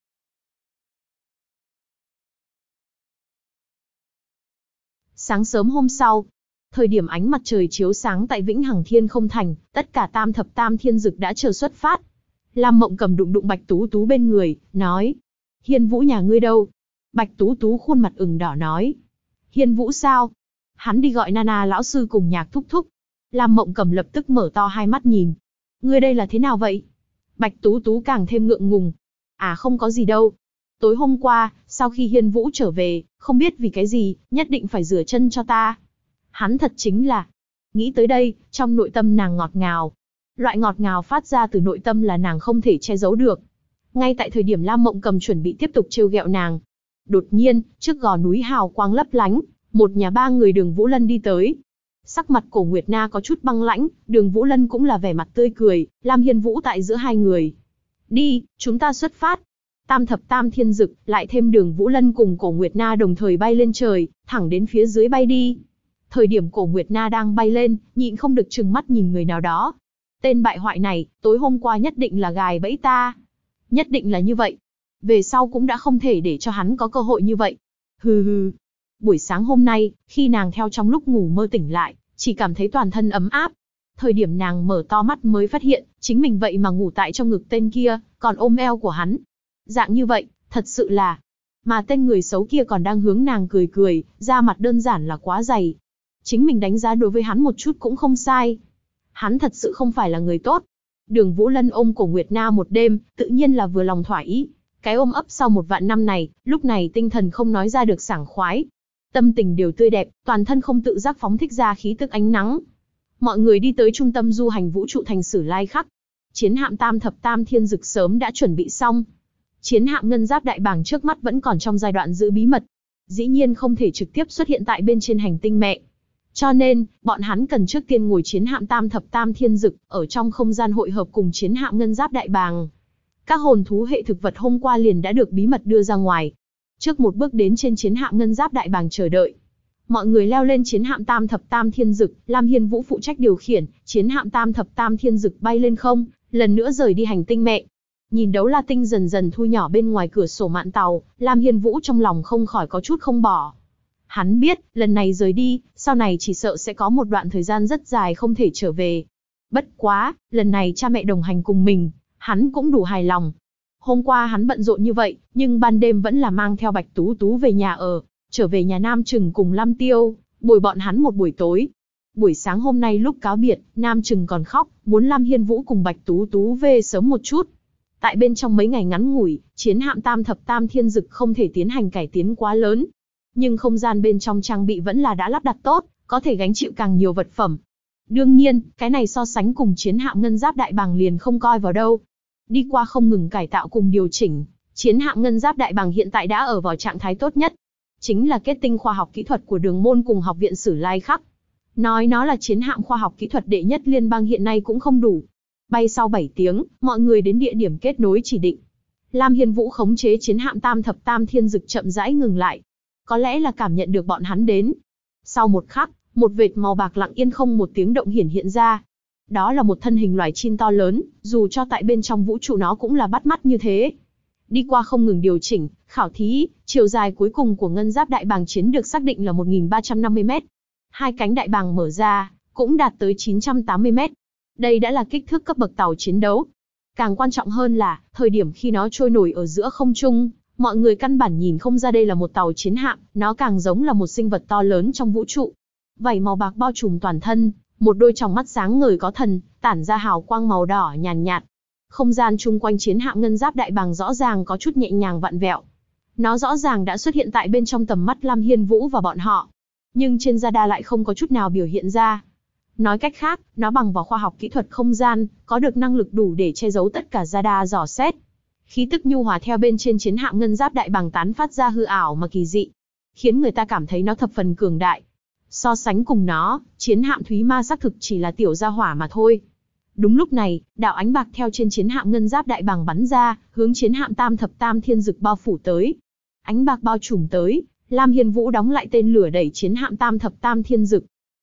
Sáng sớm hôm sau, thời điểm ánh mặt trời chiếu sáng tại Vĩnh Hằng Thiên Không Thành, tất cả tam thập tam thiên dực đã chờ xuất phát. Lam Mộng Cầm đụng đụng Bạch Tú Tú bên người, nói: Hiên Vũ nhà ngươi đâu? Bạch Tú Tú khuôn mặt ửng đỏ nói: Hiên Vũ sao? Hắn đi gọi Nana lão sư cùng Nhạc thúc thúc. Lam Mộng Cầm lập tức mở to hai mắt nhìn. Ngươi đây là thế nào vậy? Bạch Tú Tú càng thêm ngượng ngùng. À không có gì đâu. Tối hôm qua, sau khi Hiên Vũ trở về, không biết vì cái gì, nhất định phải rửa chân cho ta. Hắn thật chính là... Nghĩ tới đây, trong nội tâm nàng ngọt ngào. Loại ngọt ngào phát ra từ nội tâm là nàng không thể che giấu được. Ngay tại thời điểm Lam Mộng Cầm chuẩn bị tiếp tục trêu ghẹo nàng, đột nhiên, trước gò núi hào quang lấp lánh, một nhà ba người Đường Vũ Lân đi tới. Sắc mặt Cổ Nguyệt Na có chút băng lãnh, Đường Vũ Lân cũng là vẻ mặt tươi cười, Lam Hiên Vũ tại giữa hai người. Đi, chúng ta xuất phát. Tam thập tam thiên dực, lại thêm Đường Vũ Lân cùng Cổ Nguyệt Na đồng thời bay lên trời, thẳng đến phía dưới bay đi. Thời điểm Cổ Nguyệt Na đang bay lên, nhịn không được trừng mắt nhìn người nào đó. Tên bại hoại này, tối hôm qua nhất định là gài bẫy ta. Nhất định là như vậy. Về sau cũng đã không thể để cho hắn có cơ hội như vậy. Hừ hừ. Buổi sáng hôm nay, khi nàng theo trong lúc ngủ mơ tỉnh lại, chỉ cảm thấy toàn thân ấm áp. Thời điểm nàng mở to mắt mới phát hiện, chính mình vậy mà ngủ tại trong ngực tên kia, còn ôm eo của hắn. Dạng như vậy, thật sự là... Mà tên người xấu kia còn đang hướng nàng cười cười, da mặt đơn giản là quá dày. Chính mình đánh giá đối với hắn một chút cũng không sai. Hắn thật sự không phải là người tốt. Đường Vũ Lân ôm Cổ Nguyệt Na một đêm, tự nhiên là vừa lòng thỏa ý. Cái ôm ấp sau 1 vạn năm này, lúc này tinh thần không nói ra được sảng khoái. Tâm tình đều tươi đẹp, toàn thân không tự giác phóng thích ra khí tức ánh nắng. Mọi người đi tới trung tâm du hành vũ trụ thành Sử Lai Khắc. Chiến hạm tam thập tam thiên dực sớm đã chuẩn bị xong. Chiến hạm ngân giáp đại bàng trước mắt vẫn còn trong giai đoạn giữ bí mật. Dĩ nhiên không thể trực tiếp xuất hiện tại bên trên hành tinh mẹ. Cho nên, bọn hắn cần trước tiên ngồi chiến hạm tam thập tam thiên dực, ở trong không gian hội hợp cùng chiến hạm ngân giáp đại bàng. Các hồn thú hệ thực vật hôm qua liền đã được bí mật đưa ra ngoài. Trước một bước đến trên chiến hạm ngân giáp đại bàng chờ đợi. Mọi người leo lên chiến hạm tam thập tam thiên dực, Lam Hiên Vũ phụ trách điều khiển, chiến hạm tam thập tam thiên dực bay lên không, lần nữa rời đi hành tinh mẹ. Nhìn đấu la tinh dần dần thu nhỏ bên ngoài cửa sổ mạn tàu, Lam Hiên Vũ trong lòng không khỏi có chút không bỏ. Hắn biết, lần này rời đi, sau này chỉ sợ sẽ có một đoạn thời gian rất dài không thể trở về. Bất quá, lần này cha mẹ đồng hành cùng mình, hắn cũng đủ hài lòng. Hôm qua hắn bận rộn như vậy, nhưng ban đêm vẫn là mang theo Bạch Tú Tú về nhà ở, trở về nhà Nam Trừng cùng Lam Tiêu, bồi bọn hắn một buổi tối. Buổi sáng hôm nay lúc cáo biệt, Nam Trừng còn khóc, muốn Lam Hiên Vũ cùng Bạch Tú Tú về sớm một chút. Tại bên trong mấy ngày ngắn ngủi, chiến hạm tam thập tam thiên dực không thể tiến hành cải tiến quá lớn. Nhưng không gian bên trong trang bị vẫn là đã lắp đặt tốt, có thể gánh chịu càng nhiều vật phẩm. Đương nhiên, cái này so sánh cùng chiến hạm ngân giáp đại bàng liền không coi vào đâu. Đi qua không ngừng cải tạo cùng điều chỉnh, chiến hạm ngân giáp đại bàng hiện tại đã ở vào trạng thái tốt nhất. Chính là kết tinh khoa học kỹ thuật của Đường Môn cùng Học viện Sử Lai Khắc. Nói nó là chiến hạm khoa học kỹ thuật đệ nhất liên bang hiện nay cũng không đủ. Bay sau 7 tiếng, mọi người đến địa điểm kết nối chỉ định. Lam Hiên Vũ khống chế chiến hạm tam thập tam thiên dực chậm rãi ngừng lại. Có lẽ là cảm nhận được bọn hắn đến. Sau một khắc, một vệt màu bạc lặng yên không một tiếng động hiện ra. Đó là một thân hình loài chim to lớn, dù cho tại bên trong vũ trụ nó cũng là bắt mắt như thế. Đi qua không ngừng điều chỉnh, khảo thí, chiều dài cuối cùng của ngân giáp đại bàng chiến được xác định là 1350 m. Hai cánh đại bàng mở ra, cũng đạt tới 980 m. Đây đã là kích thước cấp bậc tàu chiến đấu. Càng quan trọng hơn là, thời điểm khi nó trôi nổi ở giữa không trung, mọi người căn bản nhìn không ra đây là một tàu chiến hạm, nó càng giống là một sinh vật to lớn trong vũ trụ. Vảy màu bạc bao trùm toàn thân, một đôi tròng mắt sáng ngời có thần, tản ra hào quang màu đỏ nhàn nhạt. Không gian chung quanh chiến hạm ngân giáp đại bàng rõ ràng có chút nhẹ nhàng vặn vẹo. Nó rõ ràng đã xuất hiện tại bên trong tầm mắt Lam Hiên Vũ và bọn họ. Nhưng trên radar lại không có chút nào biểu hiện ra. Nói cách khác, nó bằng vào khoa học kỹ thuật không gian, có được năng lực đủ để che giấu tất cả radar dò xét. Khí tức nhu hòa theo bên trên chiến hạm ngân giáp đại bàng tán phát ra hư ảo mà kỳ dị, khiến người ta cảm thấy nó thập phần cường đại. So sánh cùng nó, chiến hạm Thúy Ma xác thực chỉ là tiểu gia hỏa mà thôi. Đúng lúc này, đạo ánh bạc theo trên chiến hạm ngân giáp đại bàng bắn ra, hướng chiến hạm tam thập tam thiên dực bao phủ tới. Ánh bạc bao trùm tới, Lam Hiên Vũ đóng lại tên lửa đẩy chiến hạm tam thập tam thiên dực.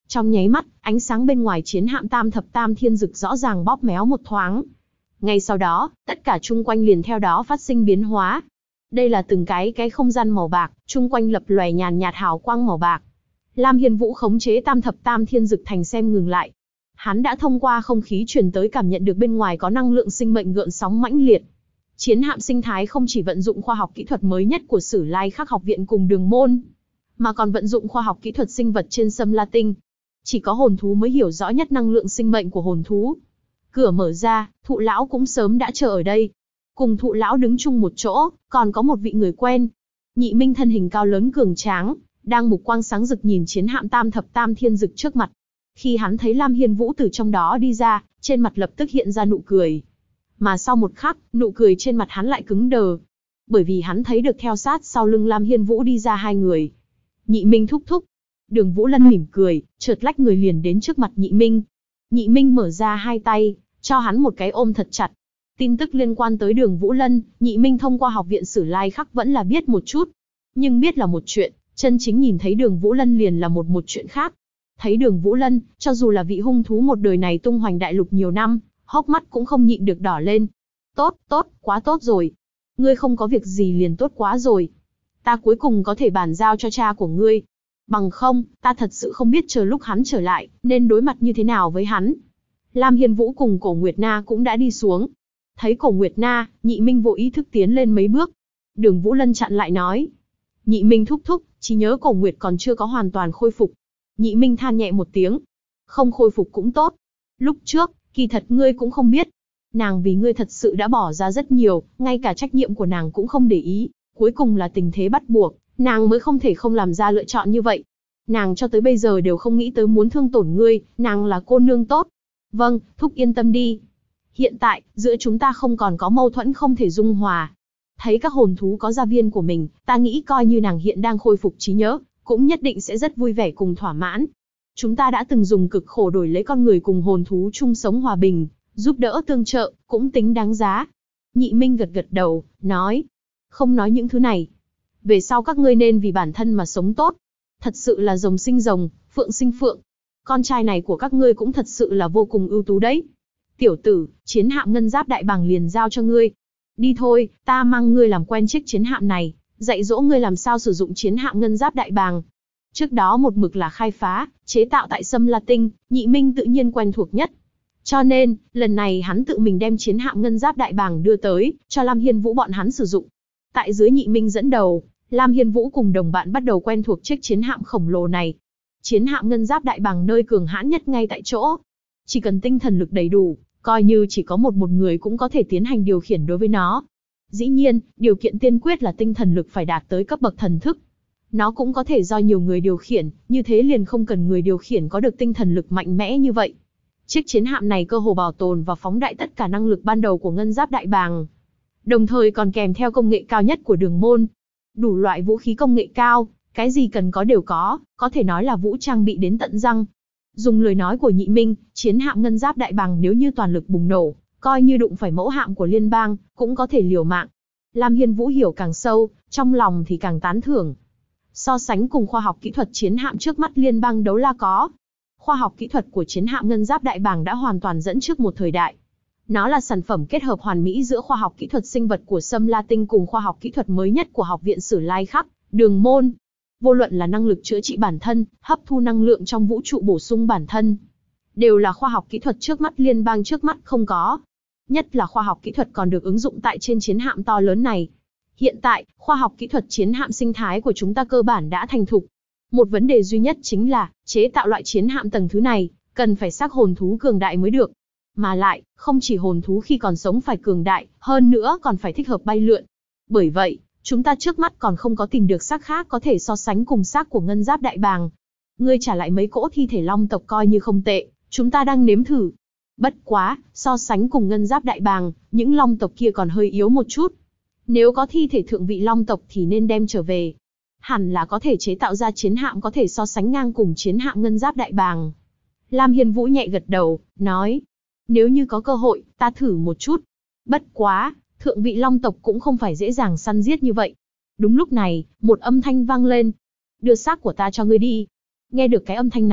Trong nháy mắt, ánh sáng bên ngoài chiến hạm Tam Thập Tam Thiên Dực rõ ràng bóp méo một thoáng. Ngay sau đó, tất cả chung quanh liền theo đó phát sinh biến hóa. Đây là từng cái không gian màu bạc, chung quanh lập lòe nhàn nhạt hào quang màu bạc. Lam Hiên Vũ khống chế Tam Thập Tam Thiên Dực thành xem ngừng lại. Hắn đã thông qua không khí truyền tới cảm nhận được bên ngoài có năng lượng sinh mệnh gợn sóng mãnh liệt. Chiến hạm sinh thái không chỉ vận dụng khoa học kỹ thuật mới nhất của Sử Lai Khắc học viện cùng Đường Môn, mà còn vận dụng khoa học kỹ thuật sinh vật trên Sâm La Tinh. Chỉ có hồn thú mới hiểu rõ nhất năng lượng sinh mệnh của hồn thú. Cửa mở ra, Thụ lão cũng sớm đã chờ ở đây. Cùng Thụ lão đứng chung một chỗ, còn có một vị người quen. Nhị Minh thân hình cao lớn cường tráng, đang mục quang sáng rực nhìn chiến hạm Tam Thập Tam Thiên Dực trước mặt. Khi hắn thấy Lam Hiên Vũ từ trong đó đi ra, trên mặt lập tức hiện ra nụ cười. Mà sau một khắc, nụ cười trên mặt hắn lại cứng đờ. Bởi vì hắn thấy được theo sát sau lưng Lam Hiên Vũ đi ra hai người. Nhị Minh thúc thúc. Đường Vũ Lân mỉm cười, chợt lách người liền đến trước mặt Nhị Minh. Nhị Minh mở ra hai tay, cho hắn một cái ôm thật chặt. Tin tức liên quan tới Đường Vũ Lân, Nhị Minh thông qua học viện Sử Lai Khắc vẫn là biết một chút. Nhưng biết là một chuyện, chân chính nhìn thấy Đường Vũ Lân liền là một chuyện khác. Thấy Đường Vũ Lân, cho dù là vị hung thú một đời này tung hoành đại lục nhiều năm, hốc mắt cũng không nhịn được đỏ lên. Tốt, quá tốt rồi. Ngươi không có việc gì liền tốt quá rồi. Ta cuối cùng có thể bàn giao cho cha của ngươi. Bằng không, ta thật sự không biết chờ lúc hắn trở lại, nên đối mặt như thế nào với hắn. Lam Hiên Vũ cùng Cổ Nguyệt Na cũng đã đi xuống. Thấy Cổ Nguyệt Na, Nhị Minh vô ý thức tiến lên mấy bước. Đường Vũ Lân chặn lại nói. Nhị Minh thúc thúc, trí nhớ Cổ Nguyệt còn chưa có hoàn toàn khôi phục. Nhị Minh than nhẹ một tiếng. Không khôi phục cũng tốt. Lúc trước, kỳ thật ngươi cũng không biết. Nàng vì ngươi thật sự đã bỏ ra rất nhiều, ngay cả trách nhiệm của nàng cũng không để ý. Cuối cùng là tình thế bắt buộc, nàng mới không thể không làm ra lựa chọn như vậy. Nàng cho tới bây giờ đều không nghĩ tới muốn thương tổn ngươi, nàng là cô nương tốt. Vâng, thúc yên tâm đi. Hiện tại, giữa chúng ta không còn có mâu thuẫn không thể dung hòa. Thấy các hồn thú có gia viên của mình, ta nghĩ coi như nàng hiện đang khôi phục trí nhớ, cũng nhất định sẽ rất vui vẻ cùng thỏa mãn. Chúng ta đã từng dùng cực khổ đổi lấy con người cùng hồn thú chung sống hòa bình, giúp đỡ tương trợ, cũng tính đáng giá. Nhị Minh gật gật đầu, nói. Không nói những thứ này. Về sau các ngươi nên vì bản thân mà sống tốt. Thật sự là rồng sinh rồng, phượng sinh phượng. Con trai này của các ngươi cũng thật sự là vô cùng ưu tú đấy. Tiểu tử, chiến hạm ngân giáp đại bàng liền giao cho ngươi. Đi thôi, ta mang ngươi làm quen chiếc chiến hạm này, dạy dỗ ngươi làm sao sử dụng chiến hạm ngân giáp đại bàng. Trước đó một mực là khai phá, chế tạo tại Sâm La Tinh, Nhị Minh tự nhiên quen thuộc nhất. Cho nên, lần này hắn tự mình đem chiến hạm ngân giáp đại bàng đưa tới, cho Lam Hiên Vũ bọn hắn sử dụng. Tại dưới Nhị Minh dẫn đầu, Lam Hiên Vũ cùng đồng bạn bắt đầu quen thuộc chiếc chiến hạm khổng lồ này. Chiến hạm ngân giáp đại bàng nơi cường hãn nhất ngay tại chỗ. Chỉ cần tinh thần lực đầy đủ, coi như chỉ có một người cũng có thể tiến hành điều khiển đối với nó. Dĩ nhiên, điều kiện tiên quyết là tinh thần lực phải đạt tới cấp bậc thần thức. Nó cũng có thể do nhiều người điều khiển, như thế liền không cần người điều khiển có được tinh thần lực mạnh mẽ như vậy. Chiếc chiến hạm này cơ hồ bảo tồn và phóng đại tất cả năng lực ban đầu của ngân giáp đại bàng. Đồng thời còn kèm theo công nghệ cao nhất của Đường Môn. Đủ loại vũ khí công nghệ cao, cái gì cần có đều có thể nói là vũ trang bị đến tận răng. Dùng lời nói của Nhị Minh, chiến hạm ngân giáp đại bàng nếu như toàn lực bùng nổ, coi như đụng phải mẫu hạm của liên bang, cũng có thể liều mạng. Lam Hiên Vũ hiểu càng sâu, trong lòng thì càng tán thưởng. So sánh cùng khoa học kỹ thuật chiến hạm trước mắt liên bang đấu la có. Khoa học kỹ thuật của chiến hạm ngân giáp đại bàng đã hoàn toàn dẫn trước một thời đại. Nó là sản phẩm kết hợp hoàn mỹ giữa khoa học kỹ thuật sinh vật của Sâm La Tinh cùng khoa học kỹ thuật mới nhất của Học viện Sử Lai Khắc, Đường Môn. Vô luận là năng lực chữa trị bản thân, hấp thu năng lượng trong vũ trụ bổ sung bản thân, đều là khoa học kỹ thuật trước mắt liên bang trước mắt không có. Nhất là khoa học kỹ thuật còn được ứng dụng tại trên chiến hạm to lớn này. Hiện tại, khoa học kỹ thuật chiến hạm sinh thái của chúng ta cơ bản đã thành thục. Một vấn đề duy nhất chính là, chế tạo loại chiến hạm tầng thứ này, cần phải xác hồn thú cường đại mới được. Mà lại, không chỉ hồn thú khi còn sống phải cường đại, hơn nữa còn phải thích hợp bay lượn. Bởi vậy, chúng ta trước mắt còn không có tìm được xác khác có thể so sánh cùng xác của ngân giáp đại bàng. Ngươi trả lại mấy cỗ thi thể long tộc coi như không tệ, chúng ta đang nếm thử. Bất quá, so sánh cùng ngân giáp đại bàng, những long tộc kia còn hơi yếu một chút. Nếu có thi thể thượng vị long tộc thì nên đem trở về. Hẳn là có thể chế tạo ra chiến hạm có thể so sánh ngang cùng chiến hạm ngân giáp đại bàng. Lam Hiên Vũ nhẹ gật đầu, nói. Nếu như có cơ hội, ta thử một chút. Bất quá, thượng vị long tộc cũng không phải dễ dàng săn giết như vậy. Đúng lúc này, một âm thanh vang lên. Đưa xác của ta cho ngươi đi. Nghe được cái âm thanh này,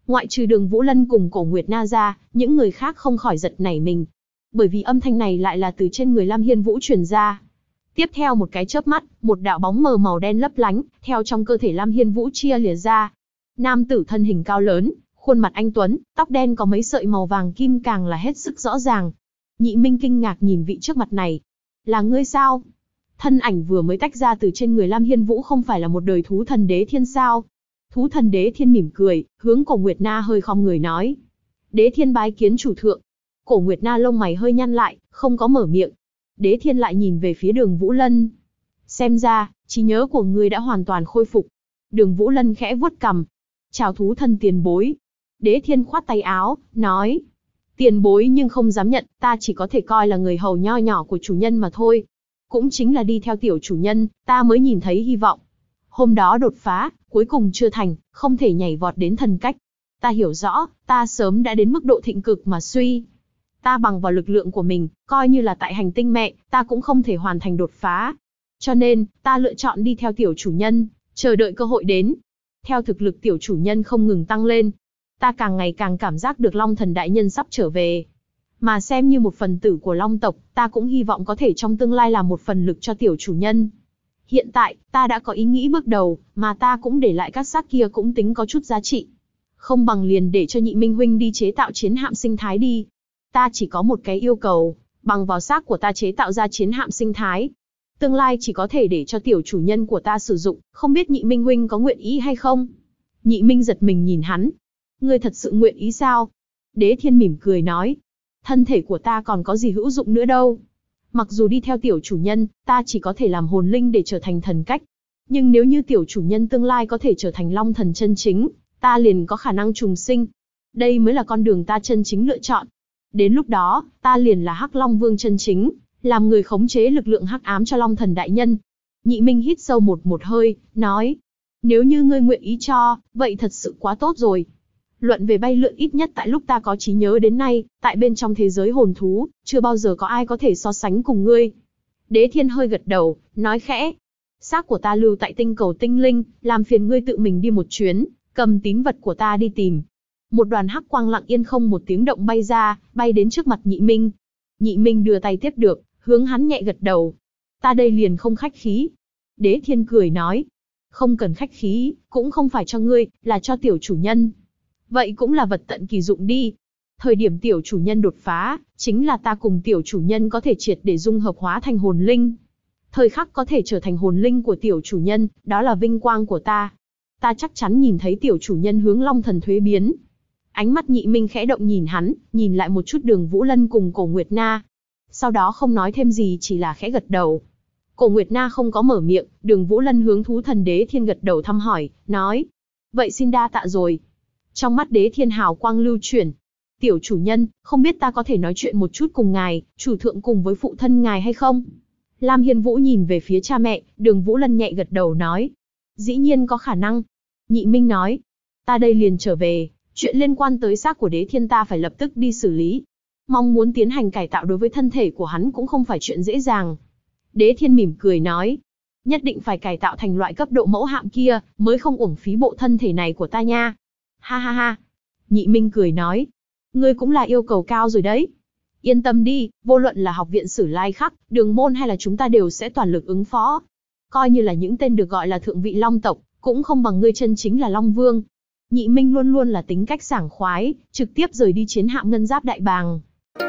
Ngoại trừ Đường Vũ Lân cùng Cổ Nguyệt Na ra, những người khác không khỏi giật nảy mình. Bởi vì âm thanh này lại là từ trên người Lam Hiên Vũ truyền ra. Tiếp theo một cái chớp mắt, một đạo bóng mờ màu đen lấp lánh, theo trong cơ thể Lam Hiên Vũ chia lìa ra. Nam tử thân hình cao lớn, khuôn mặt anh tuấn, tóc đen có mấy sợi màu vàng kim càng là hết sức rõ ràng. Nhị Minh kinh ngạc nhìn vị trước mặt này. Là ngươi sao? Thân ảnh vừa mới tách ra từ trên người Lam Hiên Vũ không phải là một đời thú thần Đế Thiên sao? Thú thần Đế Thiên mỉm cười, hướng Cổ Nguyệt Na hơi khom người nói. Đế Thiên bái kiến chủ thượng. Cổ Nguyệt Na lông mày hơi nhăn lại, không có mở miệng. Đế Thiên lại nhìn về phía Đường Vũ Lân. Xem ra, trí nhớ của ngươi đã hoàn toàn khôi phục. Đường Vũ Lân khẽ vuốt cằm. Chào thú thần tiền bối. Đế Thiên khoát tay áo, nói. Tiền bối nhưng không dám nhận, ta chỉ có thể coi là người hầu nho nhỏ của chủ nhân mà thôi. Cũng chính là đi theo tiểu chủ nhân, ta mới nhìn thấy hy vọng. Hôm đó đột phá, cuối cùng chưa thành, không thể nhảy vọt đến thần cách. Ta hiểu rõ, ta sớm đã đến mức độ thịnh cực mà suy. Ta bằng vào lực lượng của mình, coi như là tại hành tinh mẹ, ta cũng không thể hoàn thành đột phá. Cho nên, ta lựa chọn đi theo tiểu chủ nhân, chờ đợi cơ hội đến. Theo thực lực tiểu chủ nhân không ngừng tăng lên, ta càng ngày càng cảm giác được Long Thần Đại Nhân sắp trở về. Mà xem như một phần tử của Long tộc, ta cũng hy vọng có thể trong tương lai làm một phần lực cho tiểu chủ nhân. Hiện tại, ta đã có ý nghĩ bước đầu, mà ta cũng để lại các xác kia cũng tính có chút giá trị. Không bằng liền để cho Nhị Minh huynh đi chế tạo chiến hạm sinh thái đi. Ta chỉ có một cái yêu cầu, bằng vào xác của ta chế tạo ra chiến hạm sinh thái. Tương lai chỉ có thể để cho tiểu chủ nhân của ta sử dụng, không biết Nhị Minh huynh có nguyện ý hay không? Nhị Minh giật mình nhìn hắn. Ngươi thật sự nguyện ý sao? Đế Thiên mỉm cười nói. Thân thể của ta còn có gì hữu dụng nữa đâu. Mặc dù đi theo tiểu chủ nhân, ta chỉ có thể làm hồn linh để trở thành thần cách. Nhưng nếu như tiểu chủ nhân tương lai có thể trở thành Long Thần chân chính, ta liền có khả năng trùng sinh. Đây mới là con đường ta chân chính lựa chọn. Đến lúc đó, ta liền là Hắc Long Vương chân chính, làm người khống chế lực lượng hắc ám cho Long Thần Đại Nhân. Nhị Minh hít sâu một hơi, nói. Nếu như ngươi nguyện ý cho, vậy thật sự quá tốt rồi. Luận về bay lượn ít nhất tại lúc ta có trí nhớ đến nay, tại bên trong thế giới hồn thú, chưa bao giờ có ai có thể so sánh cùng ngươi. Đế Thiên hơi gật đầu, nói khẽ. Xác của ta lưu tại tinh cầu tinh linh, làm phiền ngươi tự mình đi một chuyến, cầm tín vật của ta đi tìm. Một đoàn hắc quang lặng yên không một tiếng động bay ra, bay đến trước mặt Nhị Minh. Nhị Minh đưa tay tiếp được, hướng hắn nhẹ gật đầu. Ta đây liền không khách khí. Đế Thiên cười nói. Không cần khách khí, cũng không phải cho ngươi, là cho tiểu chủ nhân. Vậy cũng là vật tận kỳ dụng đi. Thời điểm tiểu chủ nhân đột phá, chính là ta cùng tiểu chủ nhân có thể triệt để dung hợp hóa thành hồn linh. Thời khắc có thể trở thành hồn linh của tiểu chủ nhân, đó là vinh quang của ta. Ta chắc chắn nhìn thấy tiểu chủ nhân hướng Long Thần thuế biến. Ánh mắt Nhị Minh khẽ động nhìn hắn, nhìn lại một chút Đường Vũ Lân cùng Cổ Nguyệt Na. Sau đó không nói thêm gì, chỉ là khẽ gật đầu. Cổ Nguyệt Na không có mở miệng, Đường Vũ Lân hướng Thú Thần Đế Thiên gật đầu thăm hỏi, nói. Vậy xin đa tạ rồi. Trong mắt Đế Thiên hào quang lưu chuyển. Tiểu chủ nhân, không biết ta có thể nói chuyện một chút cùng ngài, chủ thượng cùng với phụ thân ngài hay không? Lam Hiên Vũ nhìn về phía cha mẹ, Đường Vũ Lân nhẹ gật đầu nói. Dĩ nhiên có khả năng. Nhị Minh nói. Ta đây liền trở về, chuyện liên quan tới xác của Đế Thiên ta phải lập tức đi xử lý. Mong muốn tiến hành cải tạo đối với thân thể của hắn cũng không phải chuyện dễ dàng. Đế Thiên mỉm cười nói. Nhất định phải cải tạo thành loại cấp độ mẫu hạm kia, mới không uổng phí bộ thân thể này của ta nha. Ha ha ha. Nhị Minh cười nói. Ngươi cũng là yêu cầu cao rồi đấy. Yên tâm đi, vô luận là học viện Sử Lai Khắc, Đường Môn hay là chúng ta đều sẽ toàn lực ứng phó. Coi như là những tên được gọi là thượng vị Long tộc, cũng không bằng ngươi chân chính là Long Vương. Nhị Minh luôn luôn là tính cách sảng khoái, trực tiếp rời đi chiến hạm Ngân Giáp Đại Bàng.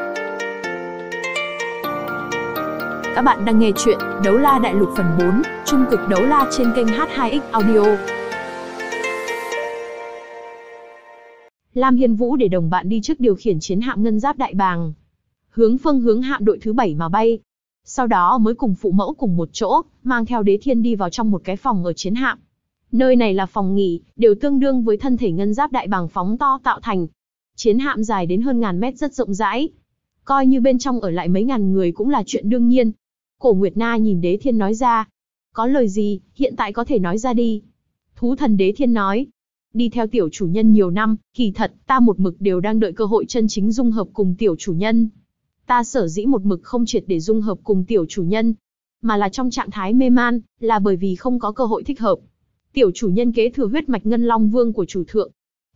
Các bạn đang nghe chuyện Đấu La Đại Lục phần 4, Trung cực đấu la trên kênh H2X Audio. Lam Hiên Vũ để đồng bạn đi trước điều khiển chiến hạm Ngân Giáp Đại Bàng, hướng phương hướng hạm đội thứ 7 mà bay. Sau đó mới cùng phụ mẫu cùng một chỗ, mang theo Đế Thiên đi vào trong một cái phòng ở chiến hạm. Nơi này là phòng nghỉ, đều tương đương với thân thể Ngân Giáp Đại Bàng phóng to tạo thành. Chiến hạm dài đến hơn ngàn mét rất rộng rãi. Coi như bên trong ở lại mấy ngàn người cũng là chuyện đương nhiên. Cổ Nguyệt Na nhìn Đế Thiên nói ra. Có lời gì, hiện tại có thể nói ra đi. Thú thần Đế Thiên nói. Đi theo tiểu chủ nhân nhiều năm, kỳ thật, ta một mực đều đang đợi cơ hội chân chính dung hợp cùng tiểu chủ nhân. Ta sở dĩ một mực không triệt để dung hợp cùng tiểu chủ nhân, mà là trong trạng thái mê man, là bởi vì không có cơ hội thích hợp. Tiểu chủ nhân kế thừa huyết mạch Ngân Long Vương của chủ thượng.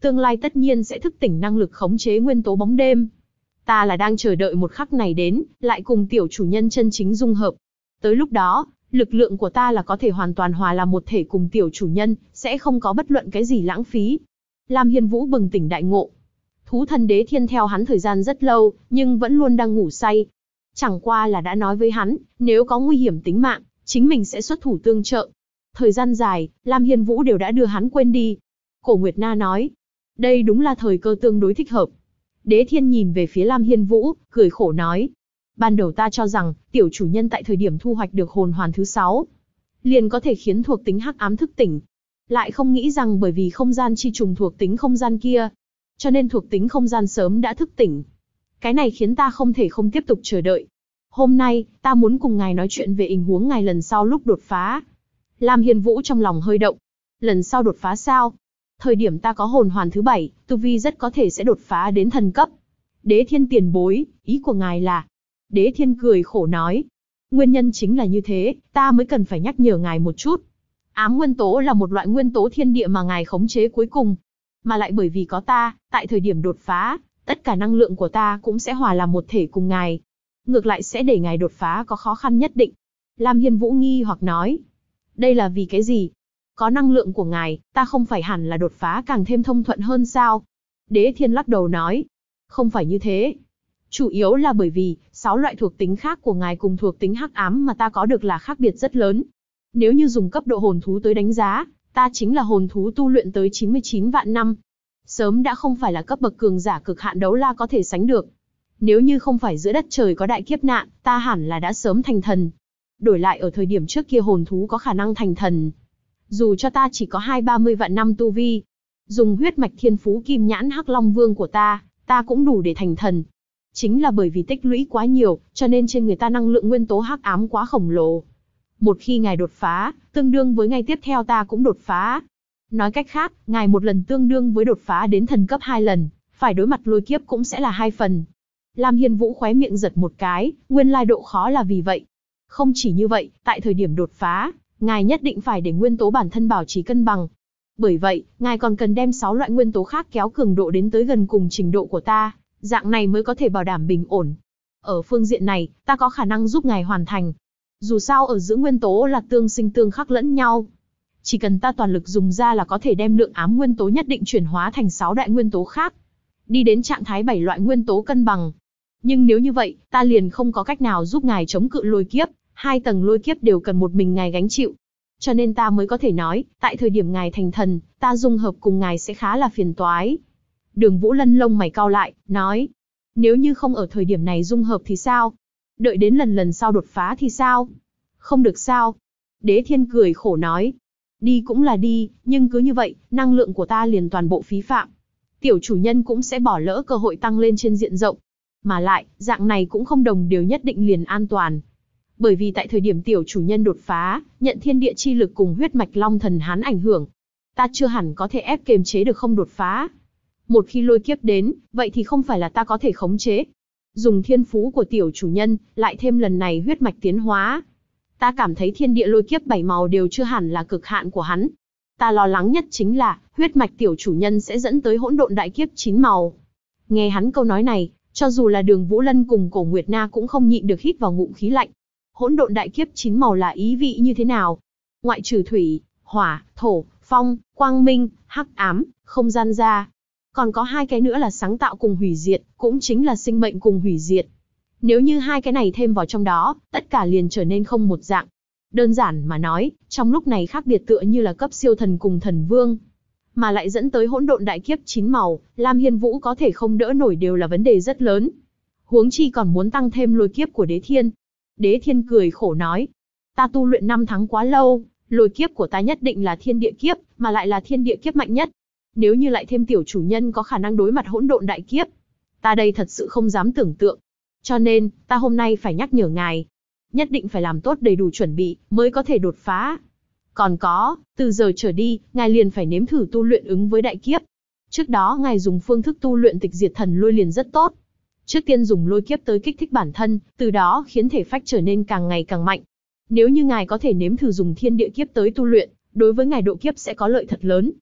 tương lai tất nhiên sẽ thức tỉnh năng lực khống chế nguyên tố bóng đêm. Ta là đang chờ đợi một khắc này đến, lại cùng tiểu chủ nhân chân chính dung hợp. Tới lúc đó, lực lượng của ta là có thể hoàn toàn hòa làm một thể cùng tiểu chủ nhân, sẽ không có bất luận cái gì lãng phí. Lam Hiên Vũ bừng tỉnh đại ngộ. Thú thần Đế Thiên theo hắn thời gian rất lâu, nhưng vẫn luôn đang ngủ say. Chẳng qua là đã nói với hắn, nếu có nguy hiểm tính mạng, chính mình sẽ xuất thủ tương trợ. Thời gian dài, Lam Hiên Vũ đều đã đưa hắn quên đi. Cổ Nguyệt Na nói, đây đúng là thời cơ tương đối thích hợp. Đế Thiên nhìn về phía Lam Hiên Vũ, cười khổ nói, ban đầu ta cho rằng, tiểu chủ nhân tại thời điểm thu hoạch được hồn hoàn thứ 6, liền có thể khiến thuộc tính hắc ám thức tỉnh. Lại không nghĩ rằng bởi vì không gian chi trùng thuộc tính không gian kia, cho nên thuộc tính không gian sớm đã thức tỉnh. Cái này khiến ta không thể không tiếp tục chờ đợi. Hôm nay, ta muốn cùng ngài nói chuyện về tình huống ngài lần sau lúc đột phá. Lam Hiên Vũ trong lòng hơi động. Lần sau đột phá sao? Thời điểm ta có hồn hoàn thứ 7, tu vi rất có thể sẽ đột phá đến thần cấp. Đế Thiên tiền bối, ý của ngài là? Đế Thiên cười khổ nói. Nguyên nhân chính là như thế, ta mới cần phải nhắc nhở ngài một chút. Ám nguyên tố là một loại nguyên tố thiên địa mà ngài khống chế cuối cùng. Mà lại bởi vì có ta, tại thời điểm đột phá, tất cả năng lượng của ta cũng sẽ hòa làm một thể cùng ngài. Ngược lại sẽ để ngài đột phá có khó khăn nhất định. Lam Hiên Vũ nghi hoặc nói. Đây là vì cái gì? Có năng lượng của ngài, ta không phải hẳn là đột phá càng thêm thông thuận hơn sao? Đế Thiên lắc đầu nói. Không phải như thế. Chủ yếu là bởi vì, 6 loại thuộc tính khác của ngài cùng thuộc tính hắc ám mà ta có được là khác biệt rất lớn. Nếu như dùng cấp độ hồn thú tới đánh giá, ta chính là hồn thú tu luyện tới 99 vạn năm. Sớm đã không phải là cấp bậc cường giả cực hạn đấu la có thể sánh được. Nếu như không phải giữa đất trời có đại kiếp nạn, ta hẳn là đã sớm thành thần. Đổi lại ở thời điểm trước kia hồn thú có khả năng thành thần. Dù cho ta chỉ có 20-30 vạn năm tu vi, dùng huyết mạch thiên phú kim nhãn hắc long vương của ta cũng đủ để thành thần. Chính là bởi vì tích lũy quá nhiều, cho nên trên người ta năng lượng nguyên tố hắc ám quá khổng lồ. Một khi ngài đột phá, tương đương với ngày tiếp theo ta cũng đột phá. Nói cách khác, ngài một lần tương đương với đột phá đến thần cấp 2 lần, phải đối mặt lôi kiếp cũng sẽ là 2 phần. Lam Hiên Vũ khóe miệng giật một cái, nguyên lai độ khó là vì vậy. Không chỉ như vậy, tại thời điểm đột phá, ngài nhất định phải để nguyên tố bản thân bảo trì cân bằng. Bởi vậy, ngài còn cần đem 6 loại nguyên tố khác kéo cường độ đến tới gần cùng trình độ của ta, dạng này mới có thể bảo đảm bình ổn. Ở phương diện này, ta có khả năng giúp ngài hoàn thành. Dù sao ở giữa nguyên tố là tương sinh tương khắc lẫn nhau. Chỉ cần ta toàn lực dùng ra là có thể đem lượng ám nguyên tố nhất định chuyển hóa thành 6 đại nguyên tố khác. Đi đến trạng thái 7 loại nguyên tố cân bằng. Nhưng nếu như vậy, ta liền không có cách nào giúp ngài chống cự lôi kiếp, 2 tầng lôi kiếp đều cần một mình ngài gánh chịu. Cho nên ta mới có thể nói, tại thời điểm ngài thành thần, ta dung hợp cùng ngài sẽ khá là phiền toái. Đường Vũ Lân lông mày cau lại, nói. Nếu như không ở thời điểm này dung hợp thì sao? Đợi đến lần sau đột phá thì sao? Không được sao? Đế Thiên cười khổ nói. Đi cũng là đi, nhưng cứ như vậy, năng lượng của ta liền toàn bộ phí phạm. Tiểu chủ nhân cũng sẽ bỏ lỡ cơ hội tăng lên trên diện rộng. Mà lại, dạng này cũng không đồng đều nhất định liền an toàn. Bởi vì tại thời điểm tiểu chủ nhân đột phá, nhận thiên địa chi lực cùng huyết mạch long thần hán ảnh hưởng. Ta chưa hẳn có thể ép kiềm chế được không đột phá. Một khi lôi kiếp đến, vậy thì không phải là ta có thể khống chế. Dùng thiên phú của tiểu chủ nhân, lại thêm lần này huyết mạch tiến hóa. Ta cảm thấy thiên địa lôi kiếp 7 màu đều chưa hẳn là cực hạn của hắn. Ta lo lắng nhất chính là, huyết mạch tiểu chủ nhân sẽ dẫn tới hỗn độn đại kiếp 9 màu. Nghe hắn câu nói này, cho dù là Đường Vũ Lân cùng Cổ Nguyệt Na cũng không nhịn được hít vào ngụm khí lạnh. Hỗn độn đại kiếp 9 màu là ý vị như thế nào? Ngoại trừ thủy, hỏa, thổ, phong, quang minh, hắc ám, không gian ra. Còn có 2 cái nữa là sáng tạo cùng hủy diệt, cũng chính là sinh mệnh cùng hủy diệt. Nếu như 2 cái này thêm vào trong đó, tất cả liền trở nên không một dạng. Đơn giản mà nói, trong lúc này khác biệt tựa như là cấp siêu thần cùng thần vương. Mà lại dẫn tới hỗn độn đại kiếp 9 màu, Lam Hiên Vũ có thể không đỡ nổi đều là vấn đề rất lớn. Huống chi còn muốn tăng thêm lôi kiếp của Đế Thiên. Đế Thiên cười khổ nói. Ta tu luyện 5 tháng quá lâu, lôi kiếp của ta nhất định là thiên địa kiếp, mà lại là thiên địa kiếp mạnh nhất. Nếu như lại thêm tiểu chủ nhân có khả năng đối mặt hỗn độn đại kiếp, ta đây thật sự không dám tưởng tượng. Cho nên, ta hôm nay phải nhắc nhở ngài. Nhất định phải làm tốt đầy đủ chuẩn bị, mới có thể đột phá. Còn có, từ giờ trở đi, ngài liền phải nếm thử tu luyện ứng với đại kiếp. Trước đó ngài dùng phương thức tu luyện tịch diệt thần lôi liền rất tốt. Trước tiên dùng lôi kiếp tới kích thích bản thân, từ đó khiến thể phách trở nên càng ngày càng mạnh. Nếu như ngài có thể nếm thử dùng thiên địa kiếp tới tu luyện, đối với ngài độ kiếp sẽ có lợi thật lớn.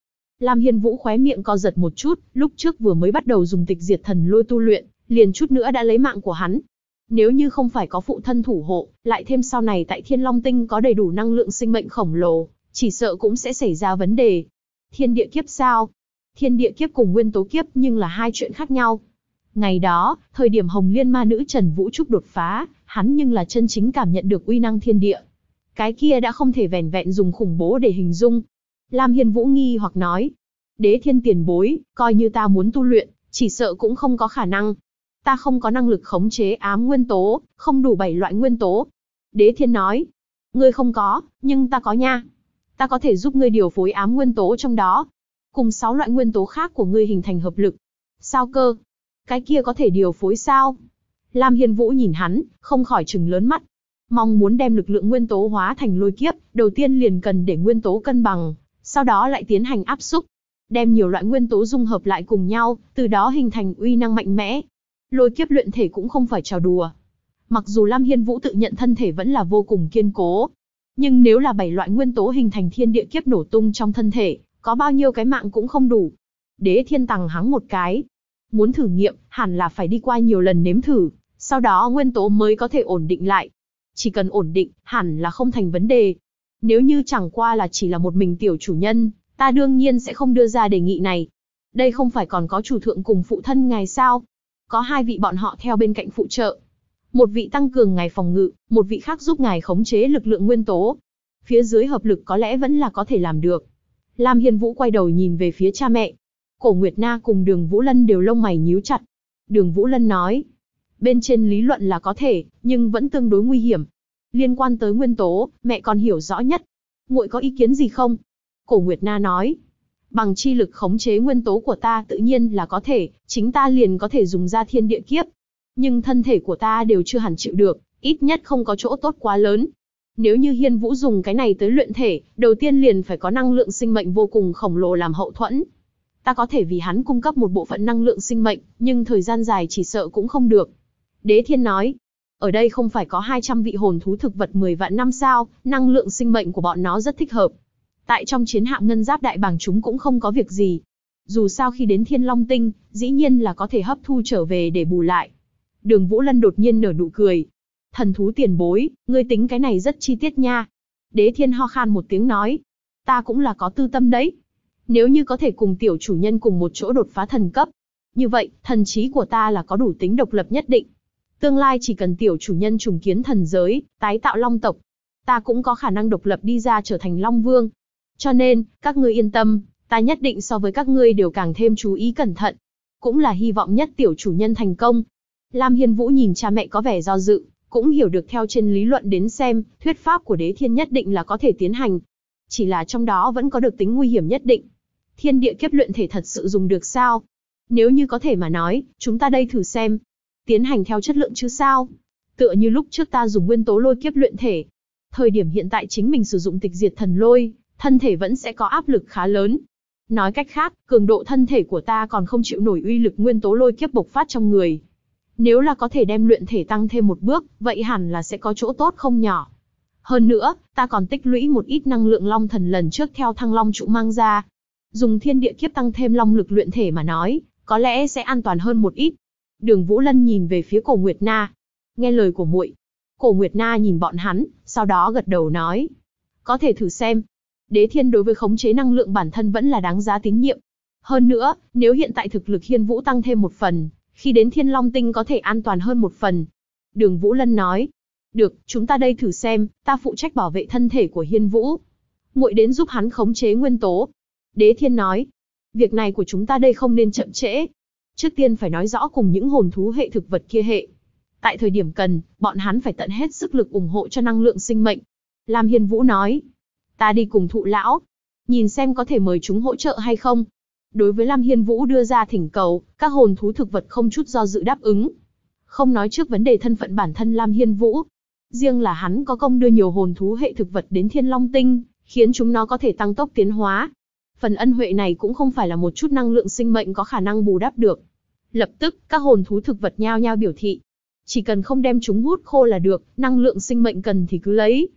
Lam Hiên Vũ khóe miệng co giật một chút, lúc trước vừa mới bắt đầu dùng tịch diệt thần lôi tu luyện, liền chút nữa đã lấy mạng của hắn. Nếu như không phải có phụ thân thủ hộ, lại thêm sau này tại Thiên Long Tinh có đầy đủ năng lượng sinh mệnh khổng lồ, chỉ sợ cũng sẽ xảy ra vấn đề. Thiên địa kiếp sao? Thiên địa kiếp cùng nguyên tố kiếp nhưng là hai chuyện khác nhau. Ngày đó, thời điểm Hồng Liên ma nữ Trần Vũ Trúc đột phá, hắn nhưng là chân chính cảm nhận được uy năng thiên địa. Cái kia đã không thể vẻn vẹn dùng khủng bố để hình dung. Lam Hiên Vũ nghi hoặc nói, Đế Thiên tiền bối, coi như ta muốn tu luyện, chỉ sợ cũng không có khả năng. Ta không có năng lực khống chế ám nguyên tố, không đủ 7 loại nguyên tố. Đế Thiên nói, ngươi không có, nhưng ta có nha. Ta có thể giúp ngươi điều phối ám nguyên tố trong đó, cùng 6 loại nguyên tố khác của ngươi hình thành hợp lực. Sao cơ? Cái kia có thể điều phối sao? Lam Hiên Vũ nhìn hắn, không khỏi trừng lớn mắt. Mong muốn đem lực lượng nguyên tố hóa thành lôi kiếp, đầu tiên liền cần để nguyên tố cân bằng, sau đó lại tiến hành áp xúc, đem nhiều loại nguyên tố dung hợp lại cùng nhau, từ đó hình thành uy năng mạnh mẽ. Lôi kiếp luyện thể cũng không phải trò đùa. Mặc dù Lam Hiên Vũ tự nhận thân thể vẫn là vô cùng kiên cố, nhưng nếu là 7 loại nguyên tố hình thành thiên địa kiếp nổ tung trong thân thể, có bao nhiêu cái mạng cũng không đủ. Đế Thiên tằng hắng một cái. Muốn thử nghiệm, hẳn là phải đi qua nhiều lần nếm thử, sau đó nguyên tố mới có thể ổn định lại. Chỉ cần ổn định, hẳn là không thành vấn đề. Nếu như chẳng qua là chỉ là một mình tiểu chủ nhân, ta đương nhiên sẽ không đưa ra đề nghị này. Đây không phải còn có chủ thượng cùng phụ thân ngài sao? Có 2 vị bọn họ theo bên cạnh phụ trợ. Một vị tăng cường ngài phòng ngự, một vị khác giúp ngài khống chế lực lượng nguyên tố. Phía dưới hợp lực có lẽ vẫn là có thể làm được. Lam Hiên Vũ quay đầu nhìn về phía cha mẹ. Cổ Nguyệt Na cùng Đường Vũ Lân đều lông mày nhíu chặt. Đường Vũ Lân nói, bên trên lý luận là có thể, nhưng vẫn tương đối nguy hiểm. Liên quan tới nguyên tố, mẹ còn hiểu rõ nhất. Muội có ý kiến gì không? Cổ Nguyệt Na nói, bằng chi lực khống chế nguyên tố của ta tự nhiên là có thể, chính ta liền có thể dùng ra thiên địa kiếp. Nhưng thân thể của ta đều chưa hẳn chịu được, ít nhất không có chỗ tốt quá lớn. Nếu như Hiên Vũ dùng cái này tới luyện thể, đầu tiên liền phải có năng lượng sinh mệnh vô cùng khổng lồ làm hậu thuẫn. Ta có thể vì hắn cung cấp một bộ phận năng lượng sinh mệnh, nhưng thời gian dài chỉ sợ cũng không được. Đế Thiên nói, ở đây không phải có 200 vị hồn thú thực vật 10 vạn năm sao, năng lượng sinh mệnh của bọn nó rất thích hợp. Tại trong chiến hạm ngân giáp đại bàng chúng cũng không có việc gì. Dù sao khi đến Thiên Long Tinh, dĩ nhiên là có thể hấp thu trở về để bù lại. Đường Vũ Lân đột nhiên nở nụ cười. Thần thú tiền bối, ngươi tính cái này rất chi tiết nha. Đế Thiên ho khan một tiếng nói, ta cũng là có tư tâm đấy. Nếu như có thể cùng tiểu chủ nhân cùng một chỗ đột phá thần cấp, như vậy, thần trí của ta là có đủ tính độc lập nhất định. Tương lai chỉ cần tiểu chủ nhân trùng kiến thần giới, tái tạo long tộc, ta cũng có khả năng độc lập đi ra trở thành Long Vương. Cho nên, các ngươi yên tâm, ta nhất định so với các ngươi đều càng thêm chú ý cẩn thận. Cũng là hy vọng nhất tiểu chủ nhân thành công. Lam Hiên Vũ nhìn cha mẹ có vẻ do dự, cũng hiểu được theo trên lý luận đến xem, thuyết pháp của Đế Thiên nhất định là có thể tiến hành. Chỉ là trong đó vẫn có được tính nguy hiểm nhất định. Thiên địa kiếp luyện thể thật sự dùng được sao? Nếu như có thể mà nói, chúng ta đây thử xem. Tiến hành theo chất lượng chứ sao? Tựa như lúc trước ta dùng nguyên tố lôi kiếp luyện thể. Thời điểm hiện tại chính mình sử dụng tịch diệt thần lôi, thân thể vẫn sẽ có áp lực khá lớn. Nói cách khác, cường độ thân thể của ta còn không chịu nổi uy lực nguyên tố lôi kiếp bộc phát trong người. Nếu là có thể đem luyện thể tăng thêm một bước, vậy hẳn là sẽ có chỗ tốt không nhỏ. Hơn nữa, ta còn tích lũy một ít năng lượng long thần lần trước theo Thăng Long trụ mang ra. Dùng thiên địa kiếp tăng thêm long lực luyện thể mà nói, có lẽ sẽ an toàn hơn một ít. Đường Vũ Lân nhìn về phía Cổ Nguyệt Na. Nghe lời của muội. Cổ Nguyệt Na nhìn bọn hắn, sau đó gật đầu nói, có thể thử xem. Đế Thiên đối với khống chế năng lượng bản thân vẫn là đáng giá tín nhiệm. Hơn nữa, nếu hiện tại thực lực Hiên Vũ tăng thêm một phần, khi đến Thiên Long Tinh có thể an toàn hơn một phần. Đường Vũ Lân nói, được, chúng ta đây thử xem, ta phụ trách bảo vệ thân thể của Hiên Vũ. Muội đến giúp hắn khống chế nguyên tố. Đế Thiên nói, việc này của chúng ta đây không nên chậm trễ. Trước tiên phải nói rõ cùng những hồn thú hệ thực vật kia hệ. Tại thời điểm cần, bọn hắn phải tận hết sức lực ủng hộ cho năng lượng sinh mệnh. Lam Hiên Vũ nói, ta đi cùng Thụ lão, nhìn xem có thể mời chúng hỗ trợ hay không. Đối với Lam Hiên Vũ đưa ra thỉnh cầu, các hồn thú thực vật không chút do dự đáp ứng. Không nói trước vấn đề thân phận bản thân Lam Hiên Vũ, riêng là hắn có công đưa nhiều hồn thú hệ thực vật đến Thiên Long Tinh, khiến chúng nó có thể tăng tốc tiến hóa. Phần ân huệ này cũng không phải là một chút năng lượng sinh mệnh có khả năng bù đắp được. Lập tức, các hồn thú thực vật nhao nhao biểu thị. Chỉ cần không đem chúng hút khô là được, năng lượng sinh mệnh cần thì cứ lấy.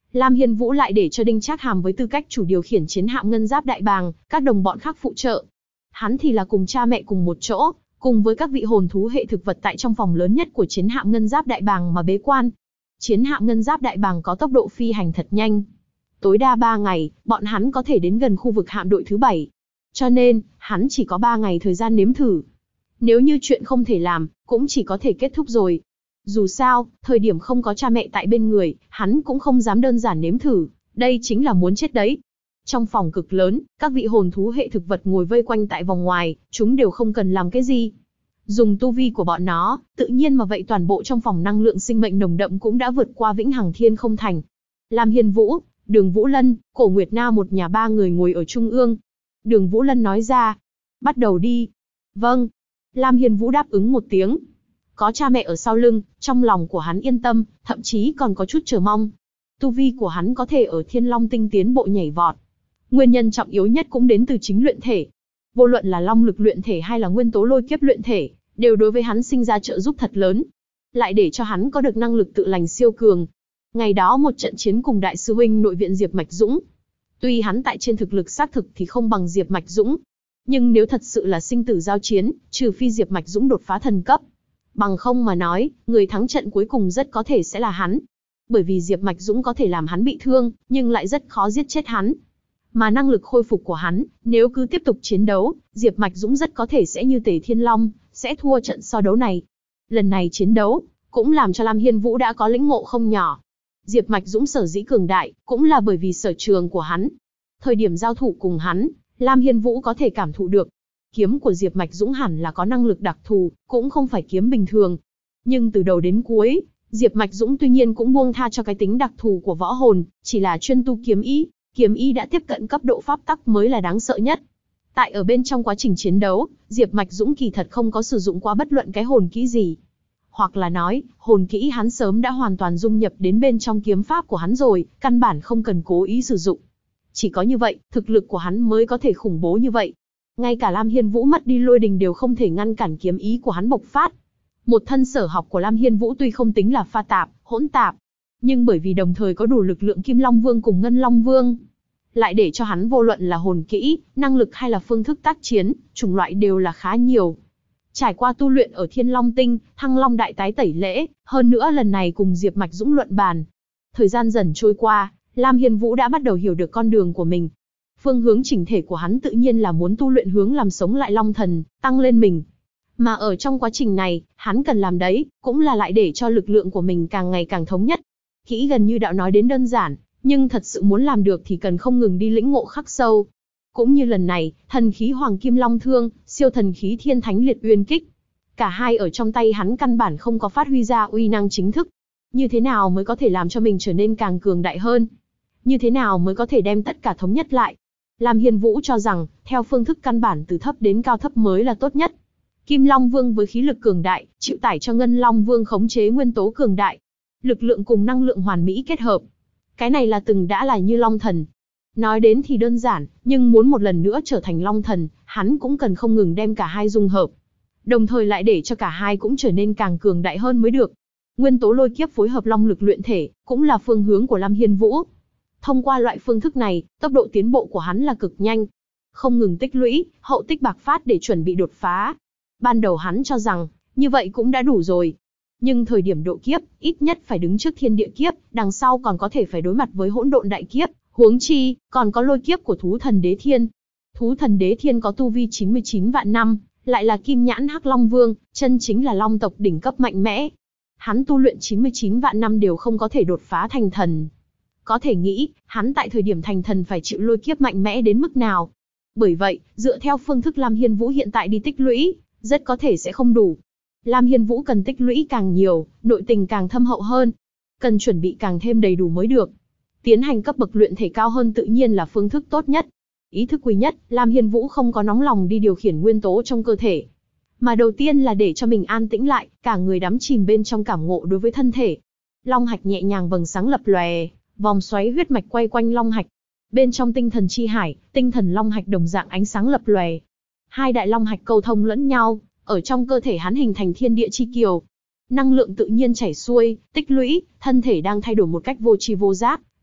Lam Hiên Vũ lại để cho Đinh Trác Hàm với tư cách chủ điều khiển chiến hạm ngân giáp đại bàng, các đồng bọn khác phụ trợ. Hắn thì là cùng cha mẹ cùng một chỗ, cùng với các vị hồn thú hệ thực vật tại trong phòng lớn nhất của chiến hạm ngân giáp đại bàng mà bế quan. Chiến hạm ngân giáp đại bàng có tốc độ phi hành thật nhanh. Tối đa 3 ngày, bọn hắn có thể đến gần khu vực hạm đội thứ 7. Cho nên, hắn chỉ có 3 ngày thời gian nếm thử. Nếu như chuyện không thể làm, cũng chỉ có thể kết thúc rồi. Dù sao, thời điểm không có cha mẹ tại bên người, hắn cũng không dám đơn giản nếm thử, đây chính là muốn chết đấy. Trong phòng cực lớn, các vị hồn thú hệ thực vật ngồi vây quanh tại vòng ngoài, chúng đều không cần làm cái gì. Dùng tu vi của bọn nó, tự nhiên mà vậy toàn bộ trong phòng năng lượng sinh mệnh nồng đậm cũng đã vượt qua vĩnh hằng thiên không thành. Lam Hiên Vũ, Đường Vũ Lân, Cổ Nguyệt Na một nhà 3 người ngồi ở trung ương. Đường Vũ Lân nói ra, bắt đầu đi. Vâng. Lam Hiên Vũ đáp ứng một tiếng. Có cha mẹ ở sau lưng, trong lòng của hắn yên tâm, thậm chí còn có chút chờ mong. Tu vi của hắn có thể ở Thiên Long Tinh tiến bộ nhảy vọt. Nguyên nhân trọng yếu nhất cũng đến từ chính luyện thể. Vô luận là long lực luyện thể hay là nguyên tố lôi kiếp luyện thể, đều đối với hắn sinh ra trợ giúp thật lớn. Lại để cho hắn có được năng lực tự lành siêu cường. Ngày đó một trận chiến cùng đại sư huynh nội viện Diệp Mạch Dũng. Tuy hắn tại trên thực lực xác thực thì không bằng Diệp Mạch Dũng, nhưng nếu thật sự là sinh tử giao chiến, trừ phi Diệp Mạch Dũng đột phá thần cấp, bằng không mà nói, người thắng trận cuối cùng rất có thể sẽ là hắn. Bởi vì Diệp Mạch Dũng có thể làm hắn bị thương, nhưng lại rất khó giết chết hắn. Mà năng lực khôi phục của hắn, nếu cứ tiếp tục chiến đấu, Diệp Mạch Dũng rất có thể sẽ như Tề Thiên Long, sẽ thua trận so đấu này. Lần này chiến đấu, cũng làm cho Lam Hiên Vũ đã có lĩnh ngộ không nhỏ. Diệp Mạch Dũng sở dĩ cường đại, cũng là bởi vì sở trường của hắn. Thời điểm giao thủ cùng hắn, Lam Hiên Vũ có thể cảm thụ được. Kiếm của Diệp Mạch Dũng hẳn là có năng lực đặc thù, cũng không phải kiếm bình thường. Nhưng từ đầu đến cuối, Diệp Mạch Dũng tuy nhiên cũng buông tha cho cái tính đặc thù của võ hồn, chỉ là chuyên tu kiếm ý. Kiếm ý đã tiếp cận cấp độ pháp tắc mới là đáng sợ nhất. Tại ở bên trong quá trình chiến đấu, Diệp Mạch Dũng kỳ thật không có sử dụng qua bất luận cái hồn kỹ gì. Hoặc là nói, hồn kỹ hắn sớm đã hoàn toàn dung nhập đến bên trong kiếm pháp của hắn rồi, căn bản không cần cố ý sử dụng. Chỉ có như vậy, thực lực của hắn mới có thể khủng bố như vậy. Ngay cả Lam Hiên Vũ mất đi lôi đình đều không thể ngăn cản kiếm ý của hắn bộc phát. Một thân sở học của Lam Hiên Vũ tuy không tính là pha tạp, hỗn tạp, nhưng bởi vì đồng thời có đủ lực lượng Kim Long Vương cùng Ngân Long Vương, lại để cho hắn vô luận là hồn kỹ, năng lực hay là phương thức tác chiến, chủng loại đều là khá nhiều. Trải qua tu luyện ở Thiên Long Tinh, Thăng Long Đại Tái tẩy lễ, hơn nữa lần này cùng Diệp Mạch Dũng luận bàn. Thời gian dần trôi qua, Lam Hiên Vũ đã bắt đầu hiểu được con đường của mình. Phương hướng chỉnh thể của hắn tự nhiên là muốn tu luyện hướng làm sống lại Long Thần, tăng lên mình. Mà ở trong quá trình này, hắn cần làm đấy, cũng là lại để cho lực lượng của mình càng ngày càng thống nhất. Kỹ gần như đạo nói đến đơn giản, nhưng thật sự muốn làm được thì cần không ngừng đi lĩnh ngộ khắc sâu. Cũng như lần này, thần khí Hoàng Kim Long Thương, siêu thần khí Thiên Thánh Liệt Uyên Kích. Cả hai ở trong tay hắn căn bản không có phát huy ra uy năng chính thức. Như thế nào mới có thể làm cho mình trở nên càng cường đại hơn? Như thế nào mới có thể đem tất cả thống nhất lại? Lam Hiên Vũ cho rằng, theo phương thức căn bản từ thấp đến cao thấp mới là tốt nhất. Kim Long Vương với khí lực cường đại, chịu tải cho Ngân Long Vương khống chế nguyên tố cường đại. Lực lượng cùng năng lượng hoàn mỹ kết hợp. Cái này là từng đã là như Long Thần. Nói đến thì đơn giản, nhưng muốn một lần nữa trở thành Long Thần, hắn cũng cần không ngừng đem cả hai dung hợp. Đồng thời lại để cho cả hai cũng trở nên càng cường đại hơn mới được. Nguyên tố lôi kiếp phối hợp long lực luyện thể, cũng là phương hướng của Lam Hiên Vũ. Thông qua loại phương thức này, tốc độ tiến bộ của hắn là cực nhanh. Không ngừng tích lũy, hậu tích bạc phát để chuẩn bị đột phá. Ban đầu hắn cho rằng, như vậy cũng đã đủ rồi. Nhưng thời điểm độ kiếp, ít nhất phải đứng trước thiên địa kiếp, đằng sau còn có thể phải đối mặt với hỗn độn đại kiếp, huống chi, còn có lôi kiếp của thú thần đế thiên. Thú thần đế thiên có tu vi 99 vạn năm, lại là kim nhãn hắc long vương, chân chính là long tộc đỉnh cấp mạnh mẽ. Hắn tu luyện 99 vạn năm đều không có thể đột phá thành thần. Có thể nghĩ, hắn tại thời điểm thành thần phải chịu lôi kiếp mạnh mẽ đến mức nào. Bởi vậy, dựa theo phương thức Lam Hiên Vũ hiện tại đi tích lũy, rất có thể sẽ không đủ. Lam Hiên Vũ cần tích lũy càng nhiều, nội tình càng thâm hậu hơn. Cần chuẩn bị càng thêm đầy đủ mới được. Tiến hành cấp bậc luyện thể cao hơn tự nhiên là phương thức tốt nhất. Ý thức quý nhất, Lam Hiên Vũ không có nóng lòng đi điều khiển nguyên tố trong cơ thể. Mà đầu tiên là để cho mình an tĩnh lại, cả người đắm chìm bên trong cảm ngộ đối với thân thể. Long hạch nhẹ nhàng vầng sáng lập lòe, vòng xoáy huyết mạch quay quanh long hạch. Bên trong tinh thần chi hải, tinh thần long hạch đồng dạng ánh sáng lập lòe. Hai đại long hạch câu thông lẫn nhau, ở trong cơ thể hắn hình thành thiên địa chi kiều. Năng lượng tự nhiên chảy xuôi, tích lũy, thân thể đang thay đổi một cách vô tri vô giác,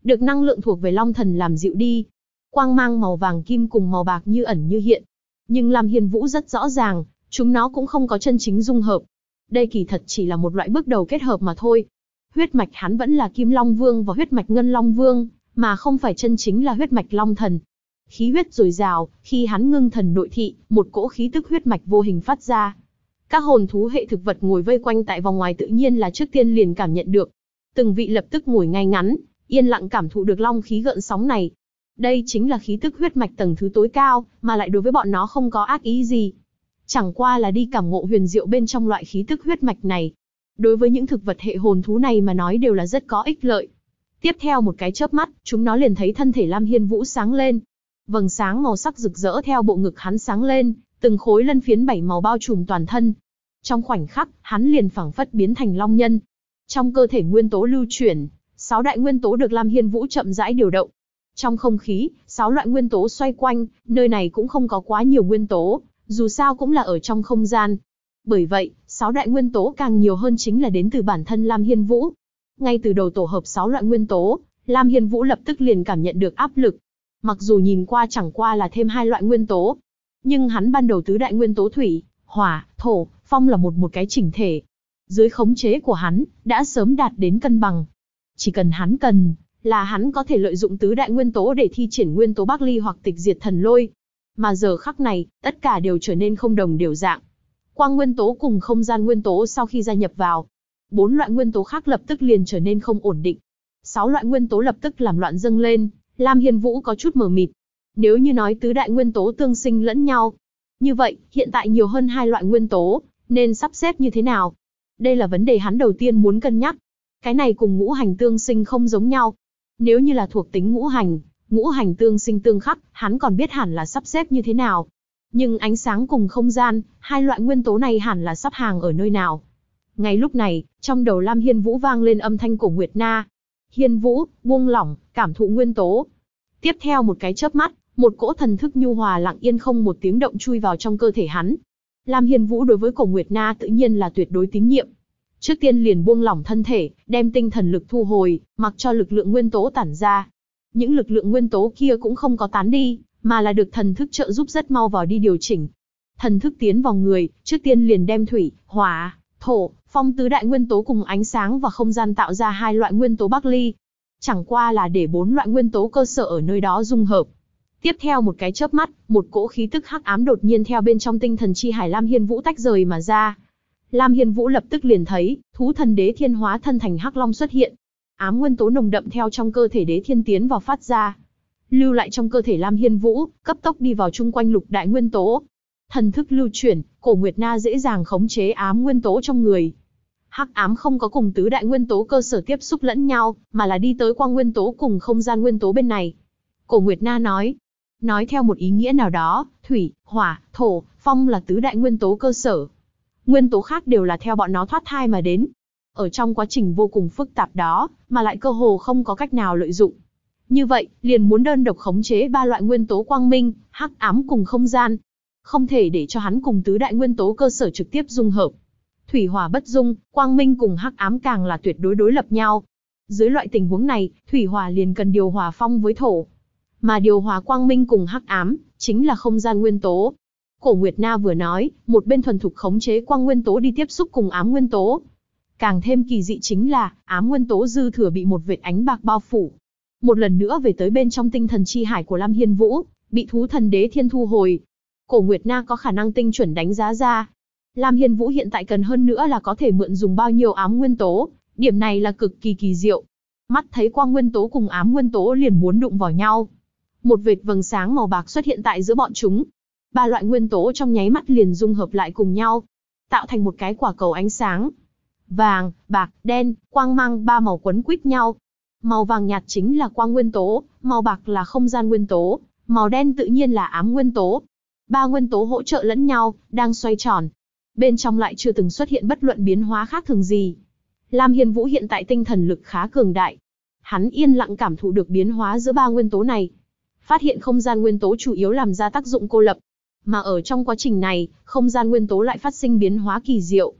được năng lượng thuộc về Long Thần làm dịu đi. Quang mang màu vàng kim cùng màu bạc như ẩn như hiện. Nhưng Lam Hiên Vũ rất rõ ràng, chúng nó cũng không có chân chính dung hợp. Đây kỳ thật chỉ là một loại bước đầu kết hợp mà thôi. Huyết mạch hắn vẫn là Kim Long Vương và huyết mạch Ngân Long Vương, mà không phải chân chính là huyết mạch Long Thần. Khí huyết dồi dào, khi hắn ngưng thần nội thị, một cỗ khí tức huyết mạch vô hình phát ra. Các hồn thú hệ thực vật ngồi vây quanh tại vòng ngoài tự nhiên là trước tiên liền cảm nhận được. Từng vị lập tức ngồi ngay ngắn, yên lặng cảm thụ được long khí gợn sóng này. Đây chính là khí tức huyết mạch tầng thứ tối cao, mà lại đối với bọn nó không có ác ý gì. Chẳng qua là đi cảm ngộ huyền diệu bên trong loại khí tức huyết mạch này. Đối với những thực vật hệ hồn thú này mà nói đều là rất có ích lợi. Tiếp theo một cái chớp mắt, chúng nó liền thấy thân thể Lam Hiên Vũ sáng lên. Vầng sáng màu sắc rực rỡ theo bộ ngực hắn sáng lên, từng khối lân phiến 7 màu bao trùm toàn thân. Trong khoảnh khắc, hắn liền phảng phất biến thành long nhân. Trong cơ thể nguyên tố lưu chuyển, 6 đại nguyên tố được Lam Hiên Vũ chậm rãi điều động. Trong không khí, 6 loại nguyên tố xoay quanh, nơi này cũng không có quá nhiều nguyên tố, dù sao cũng là ở trong không gian. Bởi vậy, 6 đại nguyên tố càng nhiều hơn chính là đến từ bản thân Lam Hiên Vũ. Ngay từ đầu tổ hợp 6 loại nguyên tố, Lam Hiên Vũ lập tức liền cảm nhận được áp lực. Mặc dù nhìn qua chẳng qua là thêm 2 loại nguyên tố, nhưng hắn ban đầu tứ đại nguyên tố thủy, hỏa, thổ, phong là một cái chỉnh thể. Dưới khống chế của hắn, đã sớm đạt đến cân bằng. Chỉ cần hắn cần, là hắn có thể lợi dụng tứ đại nguyên tố để thi triển nguyên tố Bắc Ly hoặc tịch diệt thần lôi. Mà giờ khắc này, tất cả đều trở nên không đồng đều dạng. Quang nguyên tố cùng không gian nguyên tố sau khi gia nhập vào, 4 loại nguyên tố khác lập tức liền trở nên không ổn định. 6 loại nguyên tố lập tức làm loạn dâng lên, Lam Hiên Vũ có chút mờ mịt. Nếu như nói tứ đại nguyên tố tương sinh lẫn nhau, như vậy, hiện tại nhiều hơn 2 loại nguyên tố, nên sắp xếp như thế nào? Đây là vấn đề hắn đầu tiên muốn cân nhắc. Cái này cùng ngũ hành tương sinh không giống nhau. Nếu như là thuộc tính ngũ hành tương sinh tương khắc, hắn còn biết hẳn là sắp xếp như thế nào. Nhưng ánh sáng cùng không gian, 2 loại nguyên tố này hẳn là sắp hàng ở nơi nào? Ngay lúc này, trong đầu Lam Hiên Vũ vang lên âm thanh của Nguyệt Na. Hiên Vũ, buông lỏng, cảm thụ nguyên tố. Tiếp theo một cái chớp mắt, một cỗ thần thức nhu hòa lặng yên không một tiếng động chui vào trong cơ thể hắn. Lam Hiên Vũ đối với Cổ Nguyệt Na tự nhiên là tuyệt đối tín nhiệm. Trước tiên liền buông lỏng thân thể, đem tinh thần lực thu hồi, mặc cho lực lượng nguyên tố tản ra. Những lực lượng nguyên tố kia cũng không có tán đi, mà là được thần thức trợ giúp rất mau vào đi điều chỉnh. Thần thức tiến vào người, trước tiên liền đem thủy, hỏa, thổ, phong tứ đại nguyên tố cùng ánh sáng và không gian tạo ra 2 loại nguyên tố Bắc Ly. Chẳng qua là để 4 loại nguyên tố cơ sở ở nơi đó dung hợp. Tiếp theo một cái chớp mắt, một cỗ khí tức hắc ám đột nhiên theo bên trong tinh thần chi hải Lam Hiên Vũ tách rời mà ra. Lam Hiên Vũ lập tức liền thấy, thú thần đế thiên hóa thân thành hắc long xuất hiện. Ám nguyên tố nồng đậm theo trong cơ thể đế thiên tiến vào phát ra. Lưu lại trong cơ thể Lam Hiên Vũ, cấp tốc đi vào chung quanh lục đại nguyên tố. Thần thức lưu chuyển, Cổ Nguyệt Na dễ dàng khống chế ám nguyên tố trong người. Hắc ám không có cùng tứ đại nguyên tố cơ sở tiếp xúc lẫn nhau, mà là đi tới quang nguyên tố cùng không gian nguyên tố bên này. Cổ Nguyệt Na nói theo một ý nghĩa nào đó, thủy, hỏa, thổ, phong là tứ đại nguyên tố cơ sở. Nguyên tố khác đều là theo bọn nó thoát thai mà đến. Ở trong quá trình vô cùng phức tạp đó, mà lại cơ hồ không có cách nào lợi dụng. Như vậy, liền muốn đơn độc khống chế 3 loại nguyên tố quang minh, hắc ám cùng không gian. Không thể để cho hắn cùng tứ đại nguyên tố cơ sở trực tiếp dung hợp. Thủy hỏa bất dung, quang minh cùng hắc ám càng là tuyệt đối đối lập nhau. Dưới loại tình huống này, thủy hỏa liền cần điều hòa phong với thổ. Mà điều hòa quang minh cùng hắc ám, chính là không gian nguyên tố. Cổ Nguyệt Na vừa nói, một bên thuần thục khống chế quang nguyên tố đi tiếp xúc cùng ám nguyên tố. Càng thêm kỳ dị chính là, ám nguyên tố dư thừa bị một vệt ánh bạc bao phủ. Một lần nữa về tới bên trong tinh thần chi hải của Lam Hiên Vũ, bị thú thần đế thiên thu hồi. Cổ Nguyệt Na có khả năng tinh chuẩn đánh giá ra. Lam Hiên Vũ hiện tại cần hơn nữa là có thể mượn dùng bao nhiêu ám nguyên tố, điểm này là cực kỳ kỳ diệu. Mắt thấy quang nguyên tố cùng ám nguyên tố liền muốn đụng vào nhau. Một vệt vầng sáng màu bạc xuất hiện tại giữa bọn chúng. 3 loại nguyên tố trong nháy mắt liền dung hợp lại cùng nhau, tạo thành một cái quả cầu ánh sáng. Vàng, bạc, đen, quang mang 3 màu quấn quýt nhau. Màu vàng nhạt chính là quang nguyên tố, màu bạc là không gian nguyên tố, màu đen tự nhiên là ám nguyên tố. 3 nguyên tố hỗ trợ lẫn nhau, đang xoay tròn. Bên trong lại chưa từng xuất hiện bất luận biến hóa khác thường gì. Lam Hiên Vũ hiện tại tinh thần lực khá cường đại. Hắn yên lặng cảm thụ được biến hóa giữa 3 nguyên tố này. Phát hiện không gian nguyên tố chủ yếu làm ra tác dụng cô lập. Mà ở trong quá trình này, không gian nguyên tố lại phát sinh biến hóa kỳ diệu.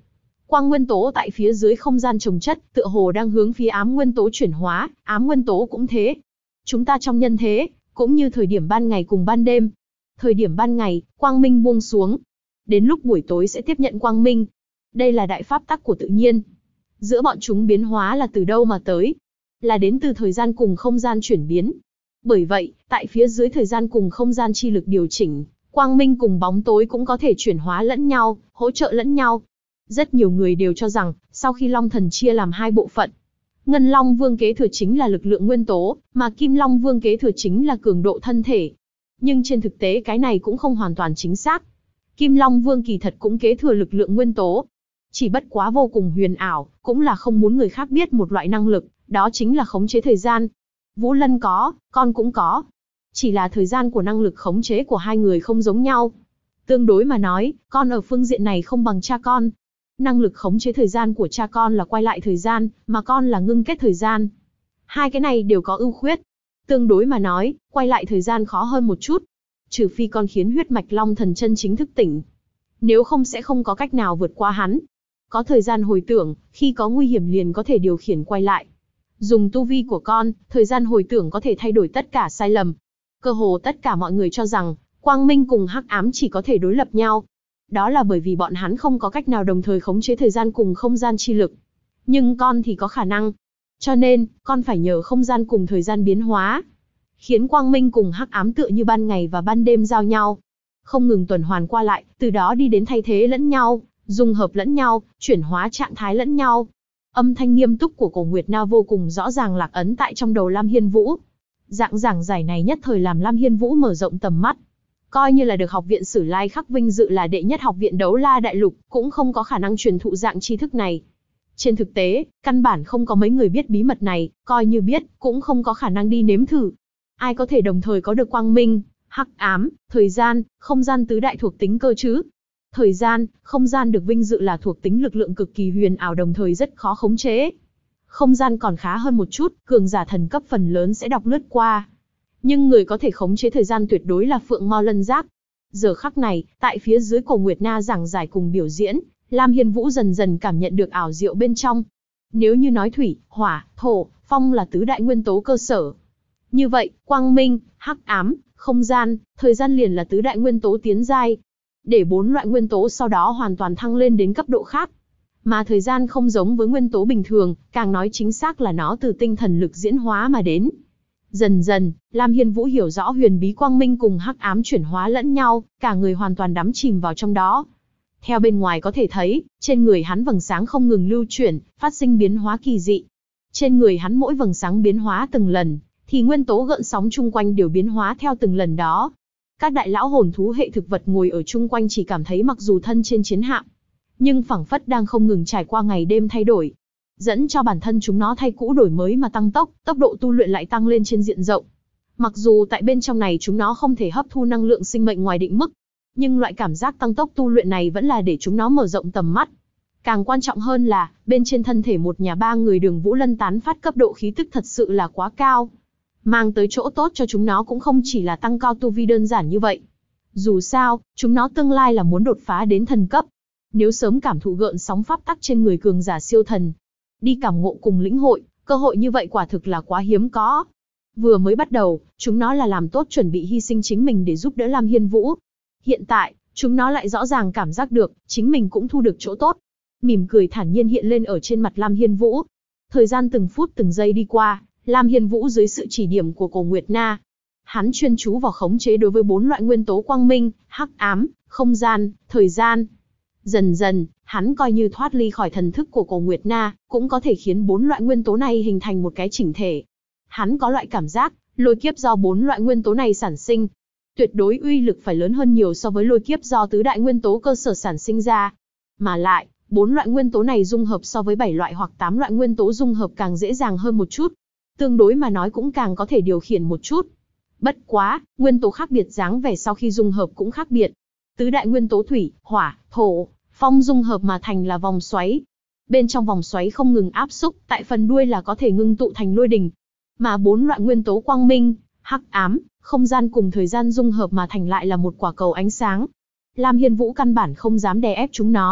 Quang nguyên tố tại phía dưới không gian chồng chất, tựa hồ đang hướng phía ám nguyên tố chuyển hóa, ám nguyên tố cũng thế. Chúng ta trong nhân thế, cũng như thời điểm ban ngày cùng ban đêm. Thời điểm ban ngày, quang minh buông xuống. Đến lúc buổi tối sẽ tiếp nhận quang minh. Đây là đại pháp tắc của tự nhiên. Giữa bọn chúng biến hóa là từ đâu mà tới? Là đến từ thời gian cùng không gian chuyển biến. Bởi vậy, tại phía dưới thời gian cùng không gian chi lực điều chỉnh, quang minh cùng bóng tối cũng có thể chuyển hóa lẫn nhau, hỗ trợ lẫn nhau. Rất nhiều người đều cho rằng, sau khi Long Thần chia làm hai bộ phận, Ngân Long Vương kế thừa chính là lực lượng nguyên tố, mà Kim Long Vương kế thừa chính là cường độ thân thể. Nhưng trên thực tế cái này cũng không hoàn toàn chính xác. Kim Long Vương kỳ thật cũng kế thừa lực lượng nguyên tố. Chỉ bất quá vô cùng huyền ảo, cũng là không muốn người khác biết một loại năng lực, đó chính là khống chế thời gian. Vũ Lân có, con cũng có. Chỉ là thời gian của năng lực khống chế của hai người không giống nhau. Tương đối mà nói, con ở phương diện này không bằng cha con. Năng lực khống chế thời gian của cha con là quay lại thời gian, mà con là ngưng kết thời gian. Hai cái này đều có ưu khuyết. Tương đối mà nói, quay lại thời gian khó hơn một chút. Trừ phi con khiến huyết mạch Long Thần chân chính thức tỉnh. Nếu không sẽ không có cách nào vượt qua hắn. Có thời gian hồi tưởng, khi có nguy hiểm liền có thể điều khiển quay lại. Dùng tu vi của con, thời gian hồi tưởng có thể thay đổi tất cả sai lầm. Cơ hồ tất cả mọi người cho rằng, quang minh cùng hắc ám chỉ có thể đối lập nhau. Đó là bởi vì bọn hắn không có cách nào đồng thời khống chế thời gian cùng không gian chi lực. Nhưng con thì có khả năng. Cho nên, con phải nhờ không gian cùng thời gian biến hóa. Khiến quang minh cùng hắc ám tựa như ban ngày và ban đêm giao nhau. Không ngừng tuần hoàn qua lại, từ đó đi đến thay thế lẫn nhau, dung hợp lẫn nhau, chuyển hóa trạng thái lẫn nhau. Âm thanh nghiêm túc của Cổ Nguyệt Na vô cùng rõ ràng lạc ấn tại trong đầu Lam Hiên Vũ. Dạng giảng giải này nhất thời làm Lam Hiên Vũ mở rộng tầm mắt. Coi như là được học viện Sử Lai Khắc vinh dự là đệ nhất học viện đấu la đại lục, cũng không có khả năng truyền thụ dạng tri thức này. Trên thực tế, căn bản không có mấy người biết bí mật này, coi như biết, cũng không có khả năng đi nếm thử. Ai có thể đồng thời có được quang minh, hắc ám, thời gian, không gian tứ đại thuộc tính cơ chứ? Thời gian, không gian được vinh dự là thuộc tính lực lượng cực kỳ huyền ảo đồng thời rất khó khống chế. Không gian còn khá hơn một chút, cường giả thần cấp phần lớn sẽ đọc lướt qua. Nhưng người có thể khống chế thời gian tuyệt đối là Phượng Mao Lân Giác. Giờ khắc này, tại phía dưới Cổ Nguyệt Na giảng giải cùng biểu diễn, Lam Hiên Vũ dần dần cảm nhận được ảo diệu bên trong. Nếu như nói thủy, hỏa, thổ, phong là tứ đại nguyên tố cơ sở. Như vậy, quang minh, hắc ám, không gian, thời gian liền là tứ đại nguyên tố tiến giai. Để bốn loại nguyên tố sau đó hoàn toàn thăng lên đến cấp độ khác. Mà thời gian không giống với nguyên tố bình thường, càng nói chính xác là nó từ tinh thần lực diễn hóa mà đến. Dần dần, Lam Hiên Vũ hiểu rõ huyền bí quang minh cùng hắc ám chuyển hóa lẫn nhau, cả người hoàn toàn đắm chìm vào trong đó. Theo bên ngoài có thể thấy, trên người hắn vầng sáng không ngừng lưu chuyển, phát sinh biến hóa kỳ dị. Trên người hắn mỗi vầng sáng biến hóa từng lần, thì nguyên tố gợn sóng chung quanh đều biến hóa theo từng lần đó. Các đại lão hồn thú hệ thực vật ngồi ở chung quanh chỉ cảm thấy mặc dù thân trên chiến hạm, nhưng phảng phất đang không ngừng trải qua ngày đêm thay đổi. Dẫn cho bản thân chúng nó thay cũ đổi mới mà tăng tốc, tốc độ tu luyện lại tăng lên trên diện rộng. Mặc dù tại bên trong này chúng nó không thể hấp thu năng lượng sinh mệnh ngoài định mức, nhưng loại cảm giác tăng tốc tu luyện này vẫn là để chúng nó mở rộng tầm mắt. Càng quan trọng hơn là, bên trên thân thể một nhà ba người Đường Vũ Lân tán phát cấp độ khí tức thật sự là quá cao. Mang tới chỗ tốt cho chúng nó cũng không chỉ là tăng cao tu vi đơn giản như vậy. Dù sao, chúng nó tương lai là muốn đột phá đến thần cấp. Nếu sớm cảm thụ gợn sóng pháp tắc trên người cường giả siêu thần, đi cảm ngộ cùng lĩnh hội, cơ hội như vậy quả thực là quá hiếm có. Vừa mới bắt đầu, chúng nó là làm tốt chuẩn bị hy sinh chính mình để giúp đỡ Lam Hiên Vũ. Hiện tại, chúng nó lại rõ ràng cảm giác được, chính mình cũng thu được chỗ tốt. Mỉm cười thản nhiên hiện lên ở trên mặt Lam Hiên Vũ. Thời gian từng phút từng giây đi qua, Lam Hiên Vũ dưới sự chỉ điểm của Cổ Nguyệt Na, hắn chuyên chú vào khống chế đối với bốn loại nguyên tố quang minh, hắc ám, không gian, thời gian. Dần dần, hắn coi như thoát ly khỏi thần thức của Cổ Nguyệt Na, cũng có thể khiến bốn loại nguyên tố này hình thành một cái chỉnh thể. Hắn có loại cảm giác, lôi kiếp do bốn loại nguyên tố này sản sinh, tuyệt đối uy lực phải lớn hơn nhiều so với lôi kiếp do tứ đại nguyên tố cơ sở sản sinh ra. Mà lại, bốn loại nguyên tố này dung hợp so với 7 loại hoặc 8 loại nguyên tố dung hợp càng dễ dàng hơn một chút. Tương đối mà nói cũng càng có thể điều khiển một chút. Bất quá, nguyên tố khác biệt dáng vẻ sau khi dung hợp cũng khác biệt. Tứ đại nguyên tố thủy, hỏa, thổ, phong dung hợp mà thành là vòng xoáy. Bên trong vòng xoáy không ngừng áp xúc, tại phần đuôi là có thể ngưng tụ thành lôi đình. Mà bốn loại nguyên tố quang minh, hắc ám, không gian cùng thời gian dung hợp mà thành lại là một quả cầu ánh sáng. Lam Hiên Vũ căn bản không dám đè ép chúng nó,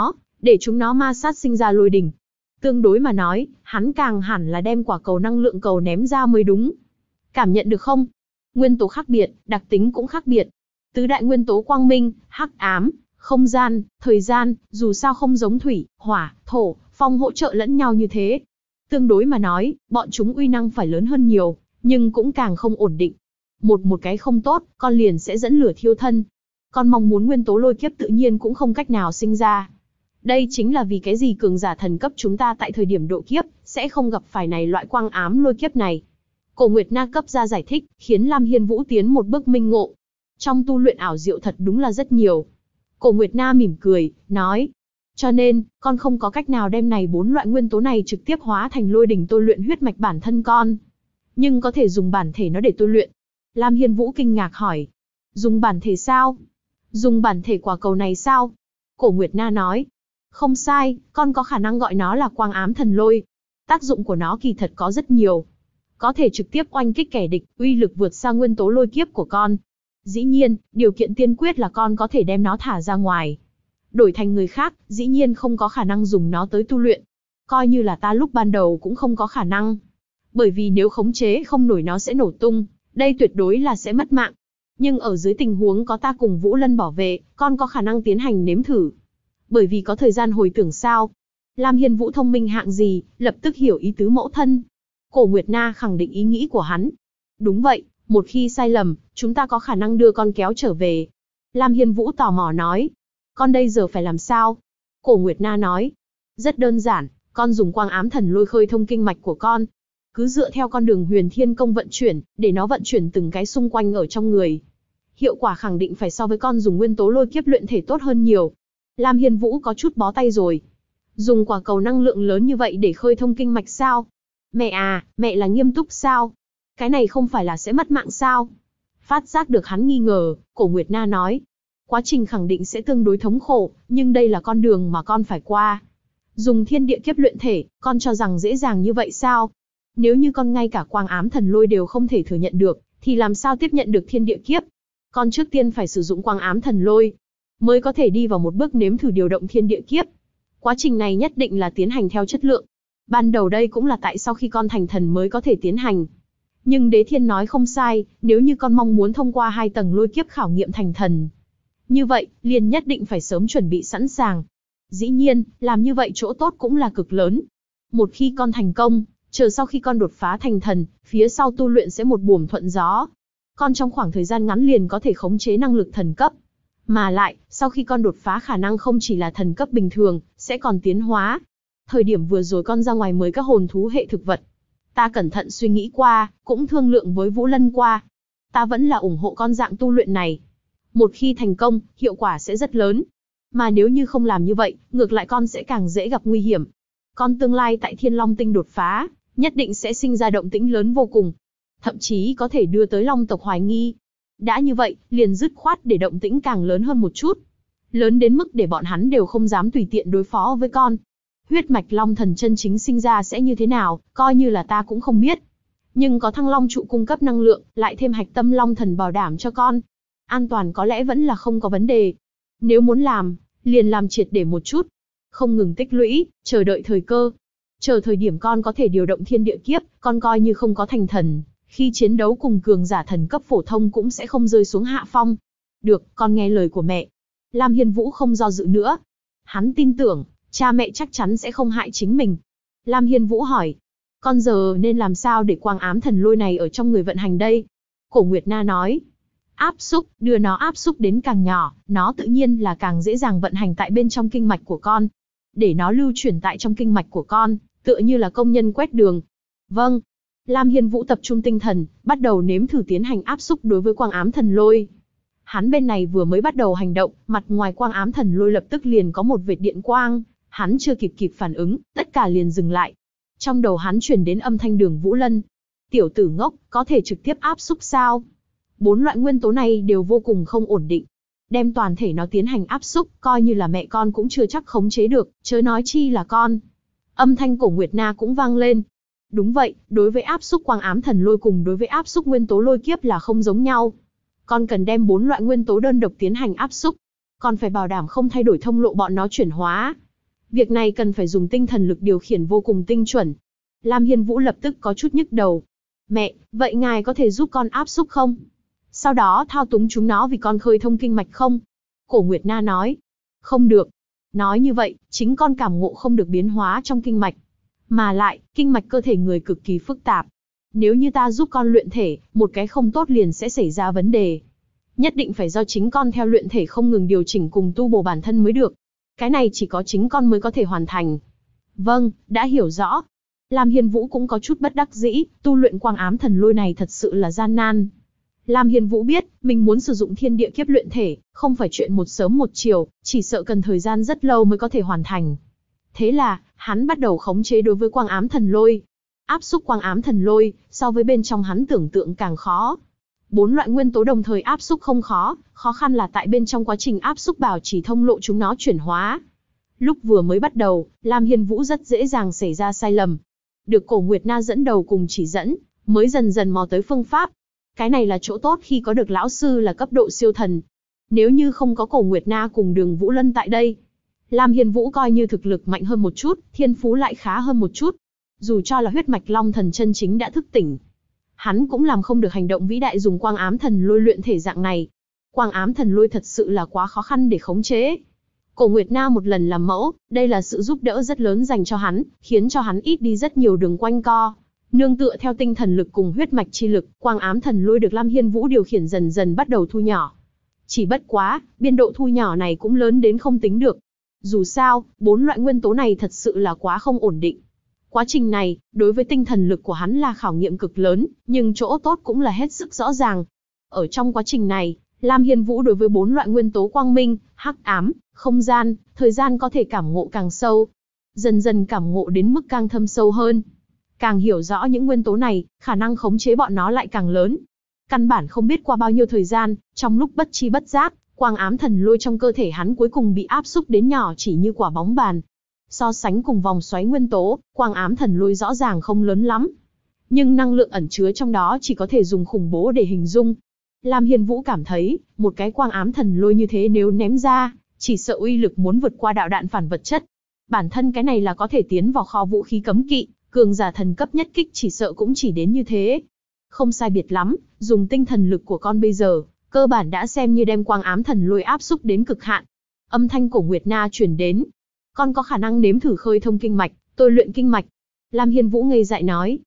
để chúng nó ma sát sinh ra lôi đỉnh. Tương đối mà nói, hắn càng hẳn là đem quả cầu năng lượng cầu ném ra mới đúng. Cảm nhận được không? Nguyên tố khác biệt, đặc tính cũng khác biệt. Tứ đại nguyên tố quang minh, hắc ám, không gian, thời gian, dù sao không giống thủy, hỏa, thổ, phong hỗ trợ lẫn nhau như thế. Tương đối mà nói, bọn chúng uy năng phải lớn hơn nhiều, nhưng cũng càng không ổn định. Một cái không tốt, con liền sẽ dẫn lửa thiêu thân. Con mong muốn nguyên tố lôi kiếp tự nhiên cũng không cách nào sinh ra. Đây chính là vì cái gì cường giả thần cấp chúng ta tại thời điểm độ kiếp, sẽ không gặp phải này loại quang ám lôi kiếp này. Cổ Nguyệt Na cấp ra giải thích, khiến Lam Hiên Vũ tiến một bước minh ngộ. Trong tu luyện ảo diệu thật đúng là rất nhiều. Cổ Nguyệt Na mỉm cười, nói. Cho nên, con không có cách nào đem này 4 loại nguyên tố này trực tiếp hóa thành lôi đỉnh tôi luyện huyết mạch bản thân con. Nhưng có thể dùng bản thể nó để tôi luyện. Lam Hiên Vũ kinh ngạc hỏi. Dùng bản thể sao? Dùng bản thể quả cầu này sao? Cổ Nguyệt Na nói. Không sai, con có khả năng gọi nó là quang ám thần lôi. Tác dụng của nó kỳ thật có rất nhiều. Có thể trực tiếp oanh kích kẻ địch, uy lực vượt xa nguyên tố lôi kiếp của con. Dĩ nhiên, điều kiện tiên quyết là con có thể đem nó thả ra ngoài. Đổi thành người khác, dĩ nhiên không có khả năng dùng nó tới tu luyện. Coi như là ta lúc ban đầu cũng không có khả năng. Bởi vì nếu khống chế không nổi nó sẽ nổ tung, đây tuyệt đối là sẽ mất mạng. Nhưng ở dưới tình huống có ta cùng Vũ Lân bảo vệ, con có khả năng tiến hành nếm thử. Bởi vì có thời gian hồi tưởng sao. Lam Hiên Vũ thông minh hạng gì, lập tức hiểu ý tứ mẫu thân. Cổ Nguyệt Na khẳng định ý nghĩ của hắn. Đúng vậy, một khi sai lầm, chúng ta có khả năng đưa con kéo trở về. Lam Hiên Vũ tò mò nói. Con đây giờ phải làm sao? Cổ Nguyệt Na nói. Rất đơn giản, con dùng quang ám thần lôi khơi thông kinh mạch của con. Cứ dựa theo con đường huyền thiên công vận chuyển, để nó vận chuyển từng cái xung quanh ở trong người. Hiệu quả khẳng định phải so với con dùng nguyên tố lôi kiếp luyện thể tốt hơn nhiều. Lam Hiên Vũ có chút bó tay rồi. Dùng quả cầu năng lượng lớn như vậy để khơi thông kinh mạch sao? Mẹ à, mẹ là nghiêm túc sao? Cái này không phải là sẽ mất mạng sao? Phát giác được hắn nghi ngờ, Cổ Nguyệt Na nói. Quá trình khẳng định sẽ tương đối thống khổ, nhưng đây là con đường mà con phải qua. Dùng thiên địa kiếp luyện thể, con cho rằng dễ dàng như vậy sao? Nếu như con ngay cả quang ám thần lôi đều không thể thừa nhận được, thì làm sao tiếp nhận được thiên địa kiếp? Con trước tiên phải sử dụng quang ám thần lôi, mới có thể đi vào một bước nếm thử điều động thiên địa kiếp. Quá trình này nhất định là tiến hành theo chất lượng. Ban đầu đây cũng là tại sao khi con thành thần mới có thể tiến hành. Nhưng Đế Thiên nói không sai, nếu như con mong muốn thông qua 2 tầng lôi kiếp khảo nghiệm thành thần, như vậy, liền nhất định phải sớm chuẩn bị sẵn sàng. Dĩ nhiên, làm như vậy chỗ tốt cũng là cực lớn. Một khi con thành công, chờ sau khi con đột phá thành thần, phía sau tu luyện sẽ một buồm thuận gió. Con trong khoảng thời gian ngắn liền có thể khống chế năng lực thần cấp. Mà lại, sau khi con đột phá khả năng không chỉ là thần cấp bình thường, sẽ còn tiến hóa. Thời điểm vừa rồi con ra ngoài mới các hồn thú hệ thực vật. Ta cẩn thận suy nghĩ qua, cũng thương lượng với Vũ Lân qua. Ta vẫn là ủng hộ con dạng tu luyện này. Một khi thành công, hiệu quả sẽ rất lớn. Mà nếu như không làm như vậy, ngược lại con sẽ càng dễ gặp nguy hiểm. Con tương lai tại Thiên Long Tinh đột phá, nhất định sẽ sinh ra động tĩnh lớn vô cùng. Thậm chí có thể đưa tới Long tộc hoài nghi. Đã như vậy, liền dứt khoát để động tĩnh càng lớn hơn một chút. Lớn đến mức để bọn hắn đều không dám tùy tiện đối phó với con. Huyết mạch Long thần chân chính sinh ra sẽ như thế nào, coi như là ta cũng không biết. Nhưng có Thăng Long trụ cung cấp năng lượng, lại thêm hạch tâm Long thần bảo đảm cho con. An toàn có lẽ vẫn là không có vấn đề. Nếu muốn làm, liền làm triệt để một chút. Không ngừng tích lũy, chờ đợi thời cơ. Chờ thời điểm con có thể điều động thiên địa kiếp, con coi như không có thành thần. Khi chiến đấu cùng cường giả thần cấp phổ thông cũng sẽ không rơi xuống hạ phong. Được, con nghe lời của mẹ. Lam Hiên Vũ không do dự nữa. Hắn tin tưởng, cha mẹ chắc chắn sẽ không hại chính mình. Lam Hiên Vũ hỏi. Con giờ nên làm sao để quang ám thần lôi này ở trong người vận hành đây? Cổ Nguyệt Na nói. Áp xúc, đưa nó áp xúc đến càng nhỏ, nó tự nhiên là càng dễ dàng vận hành tại bên trong kinh mạch của con. Để nó lưu chuyển tại trong kinh mạch của con, tựa như là công nhân quét đường. Vâng. Lam Hiên Vũ tập trung tinh thần, bắt đầu nếm thử tiến hành áp xúc đối với quang ám thần lôi. Hắn bên này vừa mới bắt đầu hành động, mặt ngoài quang ám thần lôi lập tức liền có một vệt điện quang, hắn chưa kịp phản ứng, tất cả liền dừng lại. Trong đầu hắn truyền đến âm thanh Đường Vũ Lân. Tiểu tử ngốc, có thể trực tiếp áp xúc sao? 4 loại nguyên tố này đều vô cùng không ổn định. Đem toàn thể nó tiến hành áp xúc, coi như là mẹ con cũng chưa chắc khống chế được, chớ nói chi là con. Âm thanh Cổ Nguyệt Na cũng vang lên. Đúng vậy, đối với áp xúc quang ám thần lôi cùng đối với áp xúc nguyên tố lôi kiếp là không giống nhau. Con cần đem 4 loại nguyên tố đơn độc tiến hành áp xúc. Con phải bảo đảm không thay đổi thông lộ bọn nó chuyển hóa. Việc này cần phải dùng tinh thần lực điều khiển vô cùng tinh chuẩn. Lam Hiên Vũ lập tức có chút nhức đầu. Mẹ, vậy ngài có thể giúp con áp xúc không? Sau đó thao túng chúng nó vì con khơi thông kinh mạch không? Cổ Nguyệt Na nói. Không được. Nói như vậy, chính con cảm ngộ không được biến hóa trong kinh mạch. Mà lại, kinh mạch cơ thể người cực kỳ phức tạp. Nếu như ta giúp con luyện thể, một cái không tốt liền sẽ xảy ra vấn đề. Nhất định phải do chính con theo luyện thể không ngừng điều chỉnh cùng tu bổ bản thân mới được. Cái này chỉ có chính con mới có thể hoàn thành. Vâng, đã hiểu rõ. Lam Hiên Vũ cũng có chút bất đắc dĩ, tu luyện quang ám thần lôi này thật sự là gian nan. Lam Hiên Vũ biết, mình muốn sử dụng thiên địa kiếp luyện thể, không phải chuyện một sớm một chiều, chỉ sợ cần thời gian rất lâu mới có thể hoàn thành. Thế là, hắn bắt đầu khống chế đối với quang ám thần lôi. Áp xúc quang ám thần lôi, so với bên trong hắn tưởng tượng càng khó. 4 loại nguyên tố đồng thời áp xúc không khó, khó khăn là tại bên trong quá trình áp xúc bảo trì thông lộ chúng nó chuyển hóa. Lúc vừa mới bắt đầu, Lam Hiên Vũ rất dễ dàng xảy ra sai lầm. Được Cổ Nguyệt Na dẫn đầu cùng chỉ dẫn, mới dần dần mò tới phương pháp. Cái này là chỗ tốt khi có được lão sư là cấp độ siêu thần. Nếu như không có Cổ Nguyệt Na cùng Đường Vũ Lân tại đây, Lam Hiên Vũ coi như thực lực mạnh hơn một chút, thiên phú lại khá hơn một chút. Dù cho là huyết mạch long thần chân chính đã thức tỉnh, hắn cũng làm không được hành động vĩ đại dùng quang ám thần lôi luyện thể dạng này. Quang ám thần lôi thật sự là quá khó khăn để khống chế. Cổ Nguyệt Na một lần làm mẫu, đây là sự giúp đỡ rất lớn dành cho hắn, khiến cho hắn ít đi rất nhiều đường quanh co. Nương tựa theo tinh thần lực cùng huyết mạch chi lực, quang ám thần lôi được Lam Hiên Vũ điều khiển dần dần bắt đầu thu nhỏ. Chỉ bất quá, biên độ thu nhỏ này cũng lớn đến không tính được. Dù sao, 4 loại nguyên tố này thật sự là quá không ổn định. Quá trình này, đối với tinh thần lực của hắn là khảo nghiệm cực lớn, nhưng chỗ tốt cũng là hết sức rõ ràng. Ở trong quá trình này, Lam Hiên Vũ đối với 4 loại nguyên tố quang minh, hắc ám, không gian, thời gian có thể cảm ngộ càng sâu. Dần dần cảm ngộ đến mức càng thâm sâu hơn. Càng hiểu rõ những nguyên tố này, khả năng khống chế bọn nó lại càng lớn. Căn bản không biết qua bao nhiêu thời gian, trong lúc bất chi bất giác, quang ám thần lôi trong cơ thể hắn cuối cùng bị áp xúc đến nhỏ chỉ như quả bóng bàn. So sánh cùng vòng xoáy nguyên tố, quang ám thần lôi rõ ràng không lớn lắm. Nhưng năng lượng ẩn chứa trong đó chỉ có thể dùng khủng bố để hình dung. Lam Hiên Vũ cảm thấy, một cái quang ám thần lôi như thế nếu ném ra, chỉ sợ uy lực muốn vượt qua đạo đạn phản vật chất. Bản thân cái này là có thể tiến vào kho vũ khí cấm kỵ, cường giả thần cấp nhất kích chỉ sợ cũng chỉ đến như thế. Không sai biệt lắm, dùng tinh thần lực của con bây giờ, cơ bản đã xem như đem quang ám thần lôi áp xúc đến cực hạn. Âm thanh của Nguyệt Na truyền đến. Con có khả năng nếm thử khơi thông kinh mạch, tôi luyện kinh mạch. Lam Hiên Vũ ngây dại nói.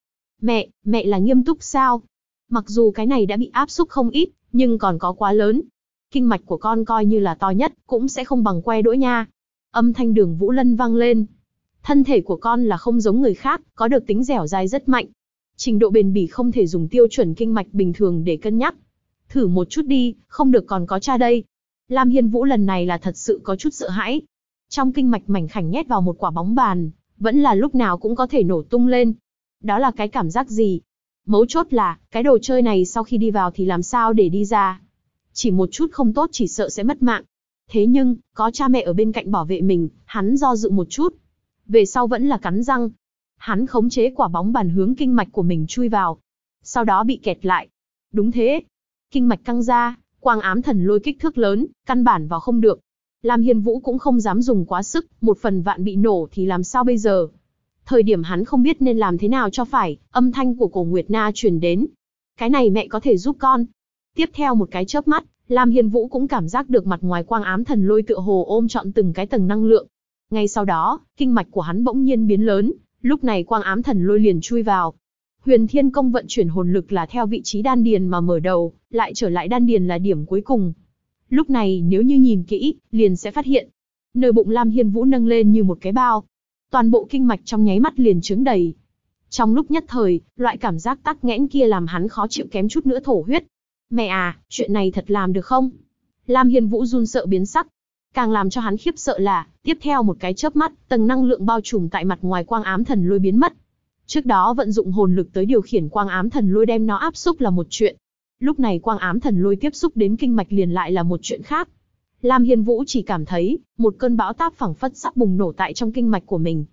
Mẹ là nghiêm túc sao? Mặc dù cái này đã bị áp xúc không ít, nhưng còn có quá lớn. Kinh mạch của con coi như là to nhất, cũng sẽ không bằng que đũa nha. Âm thanh Đường Vũ Lân vang lên. Thân thể của con là không giống người khác, có được tính dẻo dai rất mạnh. Trình độ bền bỉ không thể dùng tiêu chuẩn kinh mạch bình thường để cân nhắc. Thử một chút đi, không được còn có cha đây. Lam Hiên Vũ lần này là thật sự có chút sợ hãi. Trong kinh mạch mảnh khảnh nhét vào một quả bóng bàn, vẫn là lúc nào cũng có thể nổ tung lên. Đó là cái cảm giác gì? Mấu chốt là, cái đồ chơi này sau khi đi vào thì làm sao để đi ra? Chỉ một chút không tốt chỉ sợ sẽ mất mạng. Thế nhưng, có cha mẹ ở bên cạnh bảo vệ mình, hắn do dự một chút. Về sau vẫn là cắn răng. Hắn khống chế quả bóng bàn hướng kinh mạch của mình chui vào. Sau đó bị kẹt lại. Đúng thế. Kinh mạch căng ra, quang ám thần lôi kích thước lớn, căn bản vào không được. Lam Hiên Vũ cũng không dám dùng quá sức, một phần vạn bị nổ thì làm sao bây giờ? Thời điểm hắn không biết nên làm thế nào cho phải, âm thanh của Cổ Nguyệt Na truyền đến. Cái này mẹ có thể giúp con. Tiếp theo một cái chớp mắt, Lam Hiên Vũ cũng cảm giác được mặt ngoài quang ám thần lôi tựa hồ ôm trọn từng cái tầng năng lượng. Ngay sau đó, kinh mạch của hắn bỗng nhiên biến lớn, lúc này quang ám thần lôi liền chui vào. Huyền Thiên Công vận chuyển hồn lực là theo vị trí đan điền mà mở đầu, lại trở lại đan điền là điểm cuối cùng. Lúc này nếu như nhìn kỹ, liền sẽ phát hiện, nơi bụng Lam Hiên Vũ nâng lên như một cái bao. Toàn bộ kinh mạch trong nháy mắt liền trướng đầy. Trong lúc nhất thời, loại cảm giác tắc nghẽn kia làm hắn khó chịu kém chút nữa thổ huyết. Mẹ à, chuyện này thật làm được không? Lam Hiên Vũ run sợ biến sắc. Càng làm cho hắn khiếp sợ là, tiếp theo một cái chớp mắt, tầng năng lượng bao trùm tại mặt ngoài quang ám thần lôi biến mất. Trước đó vận dụng hồn lực tới điều khiển quang ám thần lôi đem nó áp xúc là một chuyện. Lúc này quang ám thần lôi tiếp xúc đến kinh mạch liền lại là một chuyện khác. Lam Hiên Vũ chỉ cảm thấy, một cơn bão táp phảng phất sắp bùng nổ tại trong kinh mạch của mình.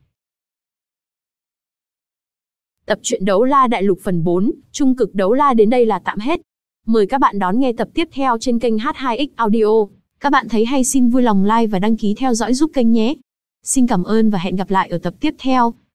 Tập truyện Đấu La Đại Lục phần 4, Trung cực Đấu La đến đây là tạm hết. Mời các bạn đón nghe tập tiếp theo trên kênh H2X Audio. Các bạn thấy hay xin vui lòng like và đăng ký theo dõi giúp kênh nhé. Xin cảm ơn và hẹn gặp lại ở tập tiếp theo.